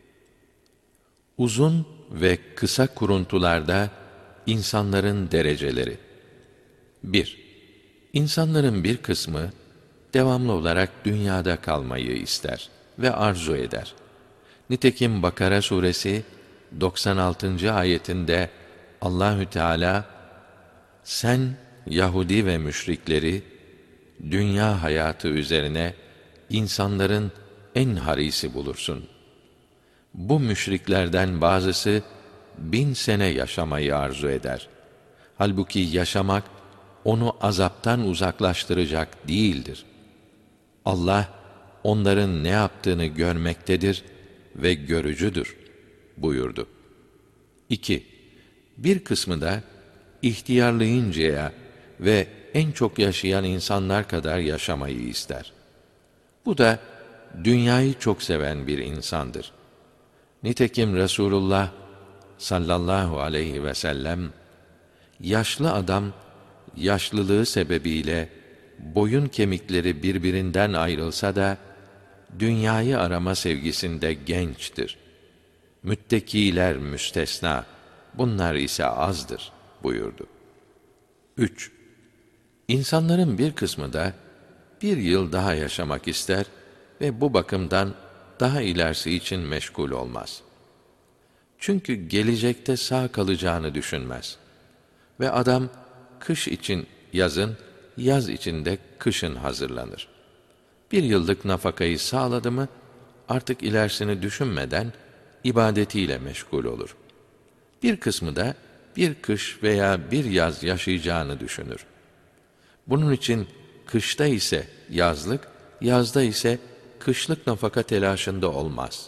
Speaker 1: Uzun ve kısa kuruntularda insanların dereceleri. 1. İnsanların bir kısmı devamlı olarak dünyada kalmayı ister ve arzu eder. Nitekim Bakara suresi 96. ayetinde Allahü Teala, sen Yahudi ve müşrikleri dünya hayatı üzerine insanların en harisi bulursun. Bu müşriklerden bazısı 1000 sene yaşamayı arzu eder. Halbuki yaşamak onu azaptan uzaklaştıracak değildir. Allah onların ne yaptığını görmektedir ve görücüdür buyurdu. 2. Bir kısmı da ihtiyarlayıncaya ve en çok yaşayan insanlar kadar yaşamayı ister. Bu da dünyayı çok seven bir insandır. Nitekim Resulullah sallallahu aleyhi ve sellem, yaşlı adam yaşlılığı sebebiyle boyun kemikleri birbirinden ayrılsa da dünyayı arama sevgisinde gençtir. Müttekiler müstesna, bunlar ise azdır buyurdu. 3. İnsanların bir kısmı da bir yıl daha yaşamak ister ve bu bakımdan daha ilerisi için meşgul olmaz. Çünkü gelecekte sağ kalacağını düşünmez. Ve adam kış için yazın, yaz için de kışın hazırlanır. Bir yıllık nafakayı sağladı mı, artık ilerisini düşünmeden ibadetiyle meşgul olur. Bir kısmı da bir kış veya bir yaz yaşayacağını düşünür. Bunun için kışta ise yazlık, yazda ise kışlık nafaka telaşında olmaz.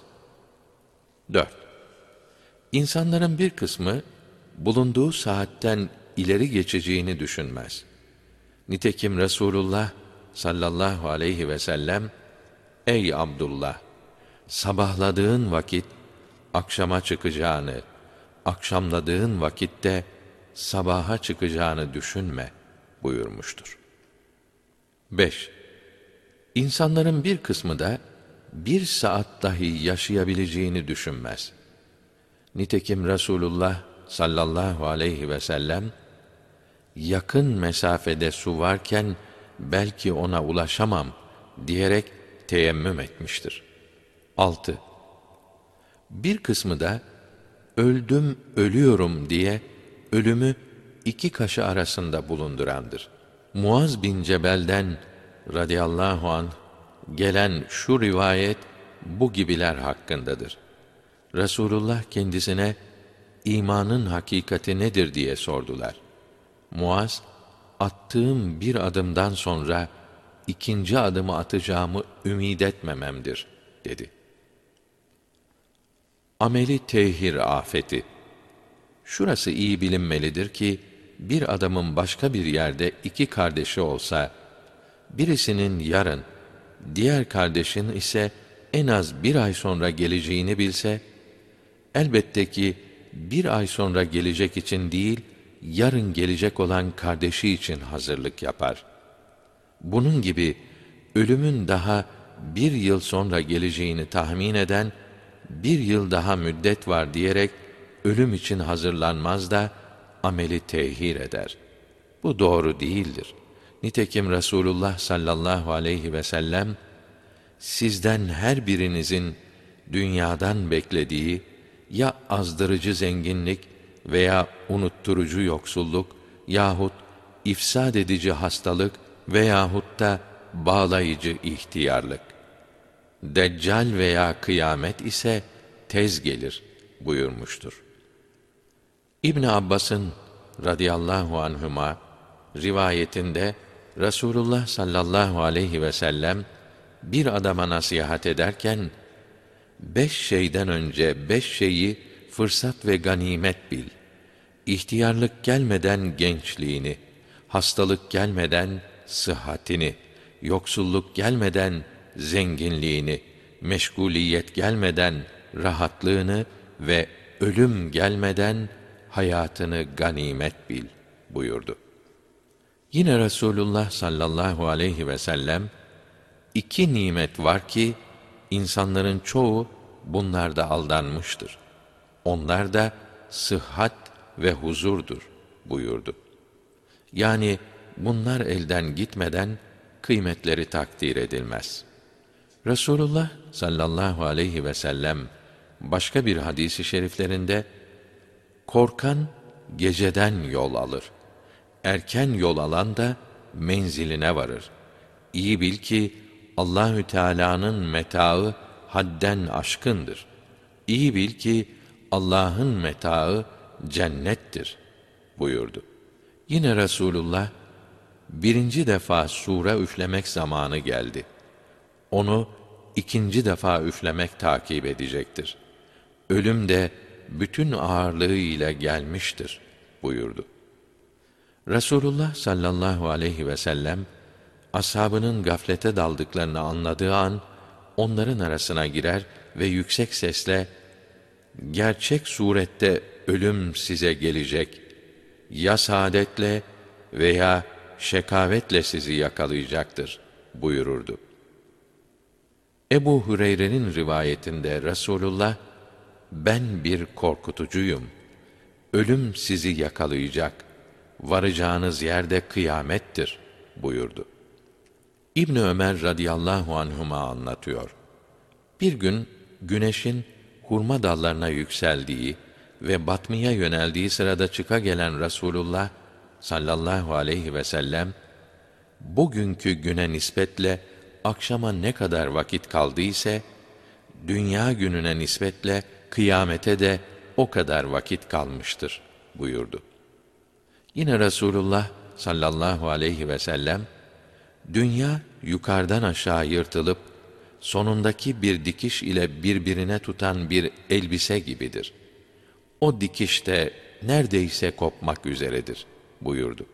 Speaker 1: 4. İnsanların bir kısmı bulunduğu saatten ileri geçeceğini düşünmez. Nitekim Resulullah sallallahu aleyhi ve sellem, ey Abdullah, sabahladığın vakit akşama çıkacağını, akşamladığın vakitte sabaha çıkacağını düşünme buyurmuştur. 5. İnsanların bir kısmı da bir saat dahi yaşayabileceğini düşünmez. Nitekim Resulullah sallallahu aleyhi ve sellem, yakın mesafede su varken belki ona ulaşamam diyerek teyemmüm etmiştir. 6. Bir kısmı da öldüm, ölüyorum diye ölümü iki kaşı arasında bulundurandır. Muaz bin Cebel'den radıyallahu anh gelen şu rivayet bu gibiler hakkındadır. Resulullah kendisine imanın hakikati nedir diye sordular. Muaz, attığım bir adımdan sonra ikinci adımı atacağımı ümid etmememdir dedi. Ameli tehir afeti. Şurası iyi bilinmelidir ki bir adamın başka bir yerde iki kardeşi olsa, birisinin yarın, diğer kardeşin ise en az bir ay sonra geleceğini bilse, elbette ki bir ay sonra gelecek için değil, yarın gelecek olan kardeşi için hazırlık yapar. Bunun gibi ölümün daha bir yıl sonra geleceğini tahmin eden, bir yıl daha müddet var diyerek ölüm için hazırlanmaz da ameli tehir eder. Bu doğru değildir. Nitekim Resulullah sallallahu aleyhi ve sellem, sizden her birinizin dünyadan beklediği ya azdırıcı zenginlik veya unutturucu yoksulluk yahut ifsad edici hastalık veyahut da bağlayıcı ihtiyarlık. Deccal veya kıyamet ise tez gelir buyurmuştur. İbn Abbas'ın radıyallahu anhuma rivayetinde Resulullah sallallahu aleyhi ve sellem bir adama nasihat ederken 5 şeyden önce 5 şeyi fırsat ve ganimet bil. İhtiyarlık gelmeden gençliğini, hastalık gelmeden sıhhatini, yoksulluk gelmeden zenginliğini, meşguliyet gelmeden rahatlığını ve ölüm gelmeden hayatını ganimet bil buyurdu. Yine Resulullah sallallahu aleyhi ve sellem, iki nimet var ki insanların çoğu bunlarda aldanmıştır. Onlar da sıhhat ve huzurdur buyurdu. Yani bunlar elden gitmeden kıymetleri takdir edilmez. Resulullah sallallahu aleyhi ve sellem başka bir hadisi şeriflerinde, korkan geceden yol alır. Erken yol alan da menziline varır. İyi bil ki Allahü Teala'nın metaı hadden aşkındır. İyi bil ki Allah'ın metaı cennettir buyurdu. Yine Resulullah, birinci defa sure üflemek zamanı geldi. Onu ikinci defa üflemek takip edecektir. Ölüm de bütün ağırlığıyla gelmiştir buyurdu. Resulullah sallallahu aleyhi ve sellem, ashabının gaflete daldıklarını anladığı an, onların arasına girer ve yüksek sesle, gerçek surette ölüm size gelecek, ya saadetle veya şekavetle sizi yakalayacaktır buyururdu. Ebu Hureyre'nin rivayetinde Resulullah, ben bir korkutucuyum, ölüm sizi yakalayacak, varacağınız yerde kıyamettir buyurdu. İbn Ömer radıyallahu anhuma anlatıyor. Bir gün güneşin hurma dallarına yükseldiği ve batmaya yöneldiği sırada çıka gelen Resulullah sallallahu aleyhi ve sellem, bugünkü güne nispetle akşama ne kadar vakit kaldıysa, dünya gününe nispetle kıyamete de o kadar vakit kalmıştır buyurdu. Yine Resulullah sallallahu aleyhi ve sellem, dünya yukarıdan aşağı yırtılıp sonundaki bir dikiş ile birbirine tutan bir elbise gibidir. O dikiş de neredeyse kopmak üzeredir buyurdu.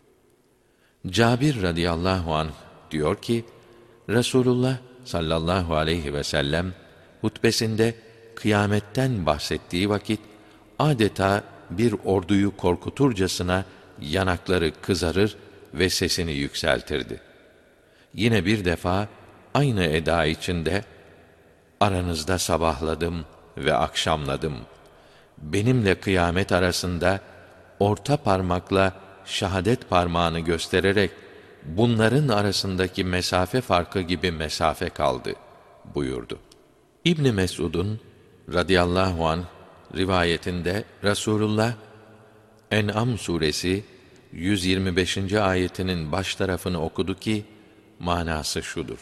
Speaker 1: Cabir radıyallahu anh diyor ki, Resulullah sallallahu aleyhi ve sellem hutbesinde kıyametten bahsettiği vakit adeta bir orduyu korkuturcasına yanakları kızarır ve sesini yükseltirdi. Yine bir defa aynı eda içinde, aranızda sabahladım ve akşamladım. Benimle kıyamet arasında orta parmakla şahadet parmağını göstererek bunların arasındaki mesafe farkı gibi mesafe kaldı buyurdu. İbn Mes'ud'un radıyallahu anh rivayetinde Resulullah, En'am suresi 125. ayetinin baş tarafını okudu ki manası şudur: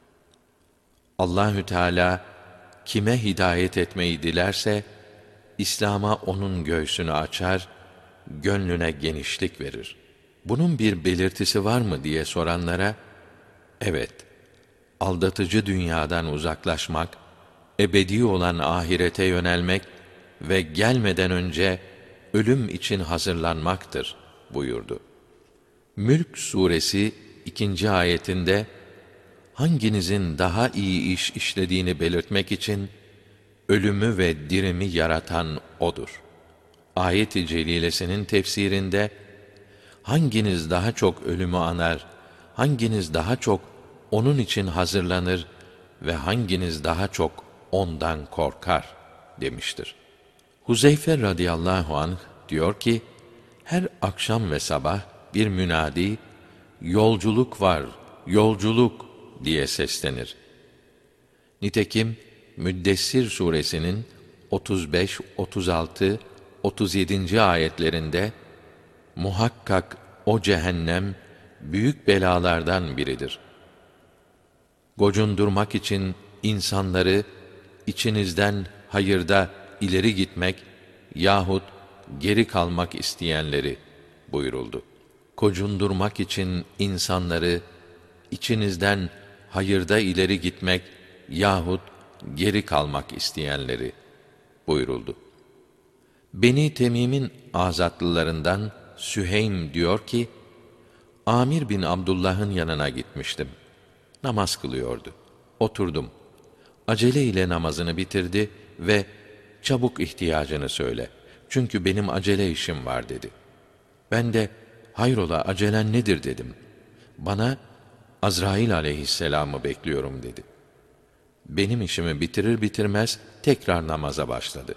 Speaker 1: Allahü Teala kime hidayet etmeyi dilerse İslam'a onun göğsünü açar, gönlüne genişlik verir. Bunun bir belirtisi var mı diye soranlara, evet, aldatıcı dünyadan uzaklaşmak, ebedi olan ahirete yönelmek ve gelmeden önce ölüm için hazırlanmaktır buyurdu. Mülk suresi 2. ayetinde, hanginizin daha iyi iş işlediğini belirtmek için, ölümü ve dirimi yaratan O'dur. Ayet-i celilesinin tefsirinde, hanginiz daha çok ölümü anar, hanginiz daha çok onun için hazırlanır ve hanginiz daha çok ondan korkar demiştir. Huzeyfe radıyallahu anh diyor ki, her akşam ve sabah bir münadi, yolculuk var, yolculuk diye seslenir. Nitekim Müddessir suresinin 35, 36, 37. ayetlerinde, muhakkak o cehennem büyük belalardan biridir. Gocundurmak için insanları içinizden hayırda ileri gitmek yahut geri kalmak isteyenleri buyuruldu. Gocundurmak için insanları içinizden hayırda ileri gitmek yahut geri kalmak isteyenleri buyuruldu. Beni Temim'in azatlılarından Süheym diyor ki, Amir bin Abdullah'ın yanına gitmiştim. Namaz kılıyordu. Oturdum. Acele ile namazını bitirdi ve çabuk ihtiyacını söyle. Çünkü benim acele işim var dedi. Ben de hayrola acelen nedir dedim. Bana Azrail aleyhisselamı bekliyorum dedi. Benim işimi bitirir bitirmez tekrar namaza başladı.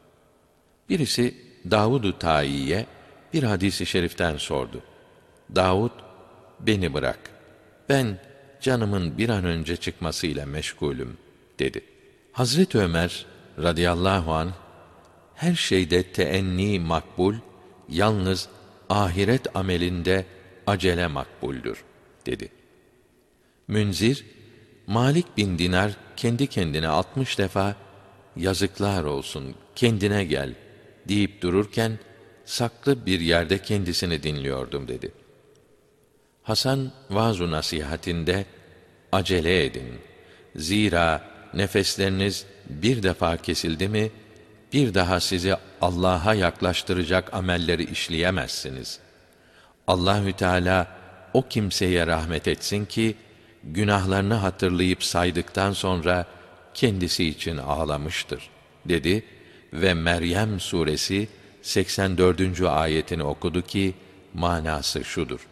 Speaker 1: Birisi Davud-u Tai'ye bir hadis-i şeriften sordu. Davud, beni bırak. Ben canımın bir an önce çıkmasıyla meşgulüm dedi. Hazreti Ömer radıyallahu anh, her şeyde teenni makbul, yalnız ahiret amelinde acele makbuldür dedi. Münzir, Malik bin Dinar kendi kendine 60 defa yazıklar olsun, kendine gel deyip dururken saklı bir yerde kendisini dinliyordum dedi. Hasan vaaz-ı nasihatinde acele edin. Zira nefesleriniz bir defa kesildi mi bir daha sizi Allah'a yaklaştıracak amelleri işleyemezsiniz. Allahü Teala o kimseye rahmet etsin ki günahlarını hatırlayıp saydıktan sonra kendisi için ağlamıştır dedi ve Meryem suresi 84. ayetini okudu ki manası şudur: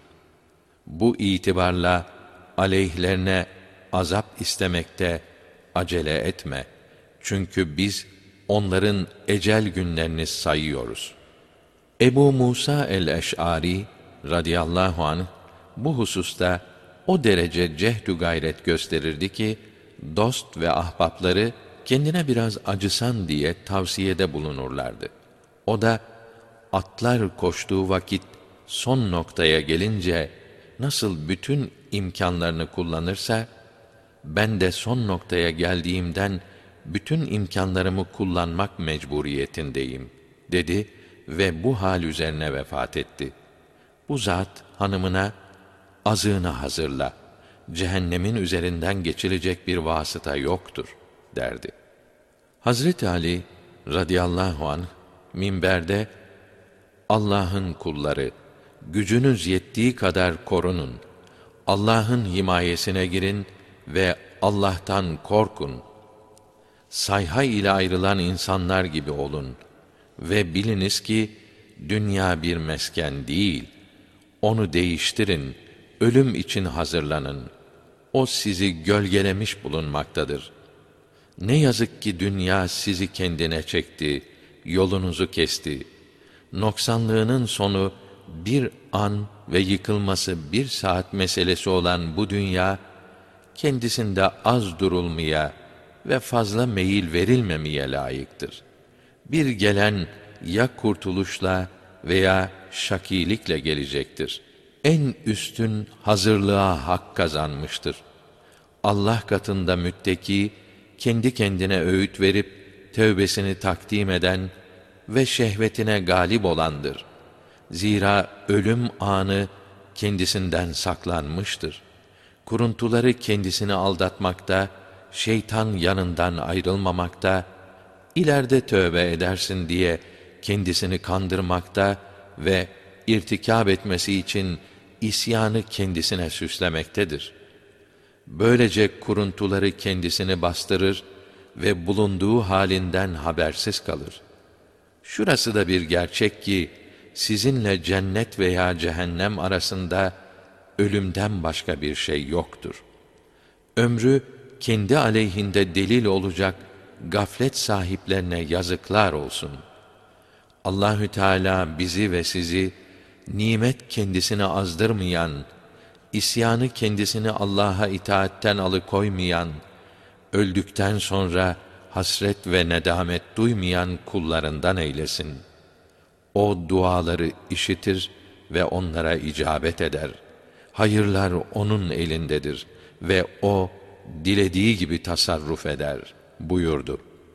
Speaker 1: bu itibarla aleyhlerine azap istemekte acele etme. Çünkü biz onların ecel günlerini sayıyoruz. Ebu Musa el-Eş'ari radıyallahu anh bu hususta o derece cehdü gayret gösterirdi ki dost ve ahbapları kendine biraz acısan diye tavsiyede bulunurlardı. O da atlar koştuğu vakit son noktaya gelince nasıl bütün imkanlarını kullanırsa ben de son noktaya geldiğimden bütün imkanlarımı kullanmak mecburiyetindeyim dedi ve bu hal üzerine vefat etti. Bu zat hanımına azığını hazırla, cehennemin üzerinden geçilecek bir vasıta yoktur derdi. Hazreti Ali radıyallahu anh minberde Allah'ın kulları, gücünüz yettiği kadar korunun, Allah'ın himayesine girin ve Allah'tan korkun. Sayha ile ayrılan insanlar gibi olun ve biliniz ki dünya bir mesken değil. Onu değiştirin, ölüm için hazırlanın. O sizi gölgelemiş bulunmaktadır. Ne yazık ki dünya sizi kendine çekti, yolunuzu kesti. Noksanlığının sonu bir an ve yıkılması bir saat meselesi olan bu dünya, kendisinde az durulmaya ve fazla meyil verilmemeye layıktır. Bir gelen ya kurtuluşla veya şakilikle gelecektir. En üstün hazırlığa hak kazanmıştır. Allah katında mütteki, kendi kendine öğüt verip tövbesini takdim eden ve şehvetine galip olandır. Zira ölüm anı kendisinden saklanmıştır. Kuruntuları kendisini aldatmakta, şeytan yanından ayrılmamakta, ileride tövbe edersin diye kendisini kandırmakta ve irtikab etmesi için isyanı kendisine süslemektedir. Böylece kuruntuları kendisini bastırır ve bulunduğu halinden habersiz kalır. Şurası da bir gerçek ki, sizinle cennet veya cehennem arasında ölümden başka bir şey yoktur. Ömrü kendi aleyhinde delil olacak gaflet sahiplerine yazıklar olsun. Allahü Teala bizi ve sizi nimet kendisini azdırmayan, isyanı kendisini Allah'a itaatten alıkoymayan, öldükten sonra hasret ve nedamet duymayan kullarından eylesin. O duaları işitir ve onlara icabet eder. Hayırlar onun elindedir ve o dilediği gibi tasarruf eder buyurdu.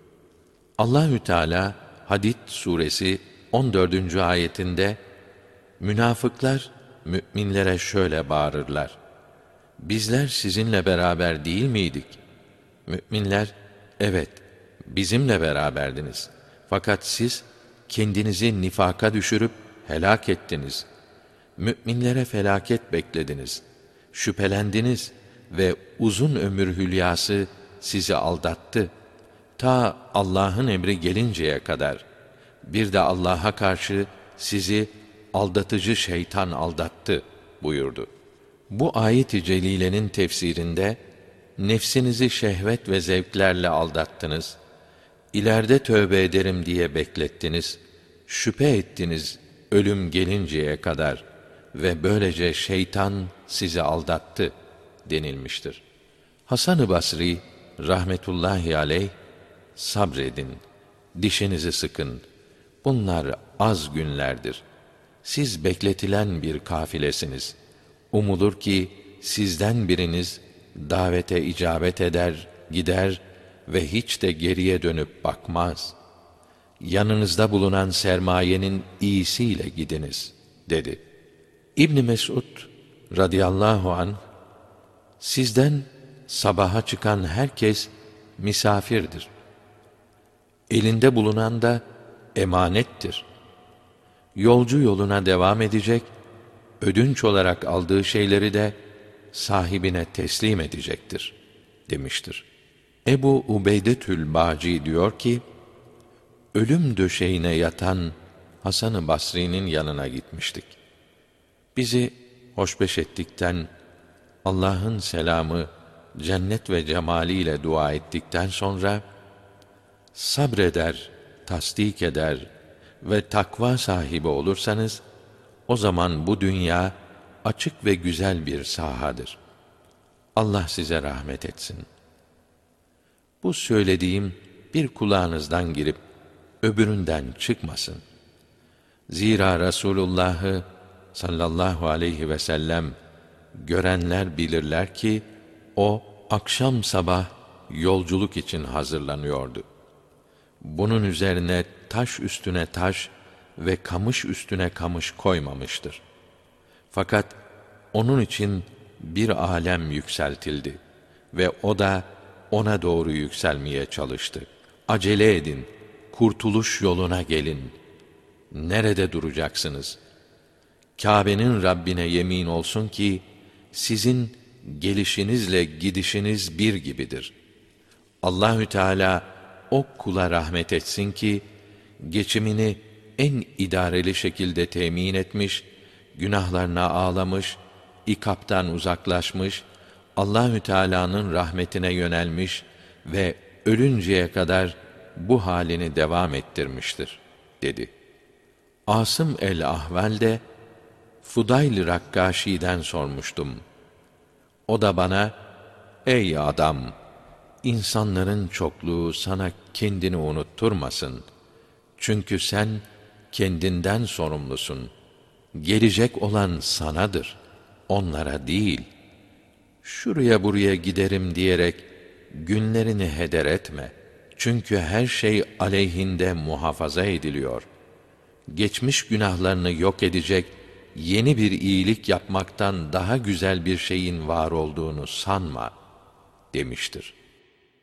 Speaker 1: Allahü Teala Hadid suresi 14. ayetinde münafıklar müminlere şöyle bağırırlar: bizler sizinle beraber değil miydik? Müminler, evet, bizimle beraberdiniz. Fakat siz kendinizi nifaka düşürüp helak ettiniz. müminlere felaket beklediniz, şüphelendiniz ve uzun ömür hülyası sizi aldattı. Ta Allah'ın emri gelinceye kadar. Bir de Allah'a karşı sizi aldatıcı şeytan aldattı buyurdu. Bu ayet-i celilenin tefsirinde, nefsinizi şehvet ve zevklerle aldattınız, ileride tövbe ederim diye beklettiniz, şüphe ettiniz ölüm gelinceye kadar ve böylece şeytan sizi aldattı denilmiştir. Hasan-ı Basri rahmetullahi aleyh, sabredin, dişinizi sıkın, bunlar az günlerdir. Siz bekletilen bir kafilesiniz. Umulur ki sizden biriniz davete icabet eder, gider ve hiç de geriye dönüp bakmaz. Yanınızda bulunan sermayenin iyisiyle gidiniz, dedi. İbn Mes'ud radıyallahu anh, sizden sabaha çıkan herkes misafirdir. Elinde bulunan da emanettir. Yolcu yoluna devam edecek, ödünç olarak aldığı şeyleri de sahibine teslim edecektir, demiştir. Ebu Ubeydetül Bâci diyor ki, ölüm döşeğine yatan Hasan-ı Basri'nin yanına gitmiştik. Bizi hoşbeş ettikten, Allah'ın selamı, cennet ve cemaliyle dua ettikten sonra, sabreder, tasdik eder ve takva sahibi olursanız, o zaman bu dünya açık ve güzel bir sahadır. Allah size rahmet etsin. Bu söylediğim bir kulağınızdan girip öbüründen çıkmasın. Zira Resulullah'ı sallallahu aleyhi ve sellem görenler bilirler ki o akşam sabah yolculuk için hazırlanıyordu. Bunun üzerine taş üstüne taş ve kamış üstüne kamış koymamıştır. Fakat onun için bir alem yükseltildi ve o da ona doğru yükselmeye çalıştı. Acele edin, kurtuluş yoluna gelin. Nerede duracaksınız? Kâbe'nin Rabbine yemin olsun ki, sizin gelişinizle gidişiniz bir gibidir. Allahü Teala o kula rahmet etsin ki, geçimini en idareli şekilde temin etmiş, günahlarına ağlamış, ikaptan uzaklaşmış, Allahü Teala'nın rahmetine yönelmiş ve ölünceye kadar bu halini devam ettirmiştir, dedi. Asım el-Ahval de Fudayl Rakkaşi'den sormuştum. O da bana, ey adam, insanların çokluğu sana kendini unutturmasın. Çünkü sen kendinden sorumlusun. Gelecek olan sanadır, onlara değil. Şuraya buraya giderim diyerek günlerini heder etme. Çünkü her şey aleyhinde muhafaza ediliyor. Geçmiş günahlarını yok edecek yeni bir iyilik yapmaktan daha güzel bir şeyin var olduğunu sanma, demiştir.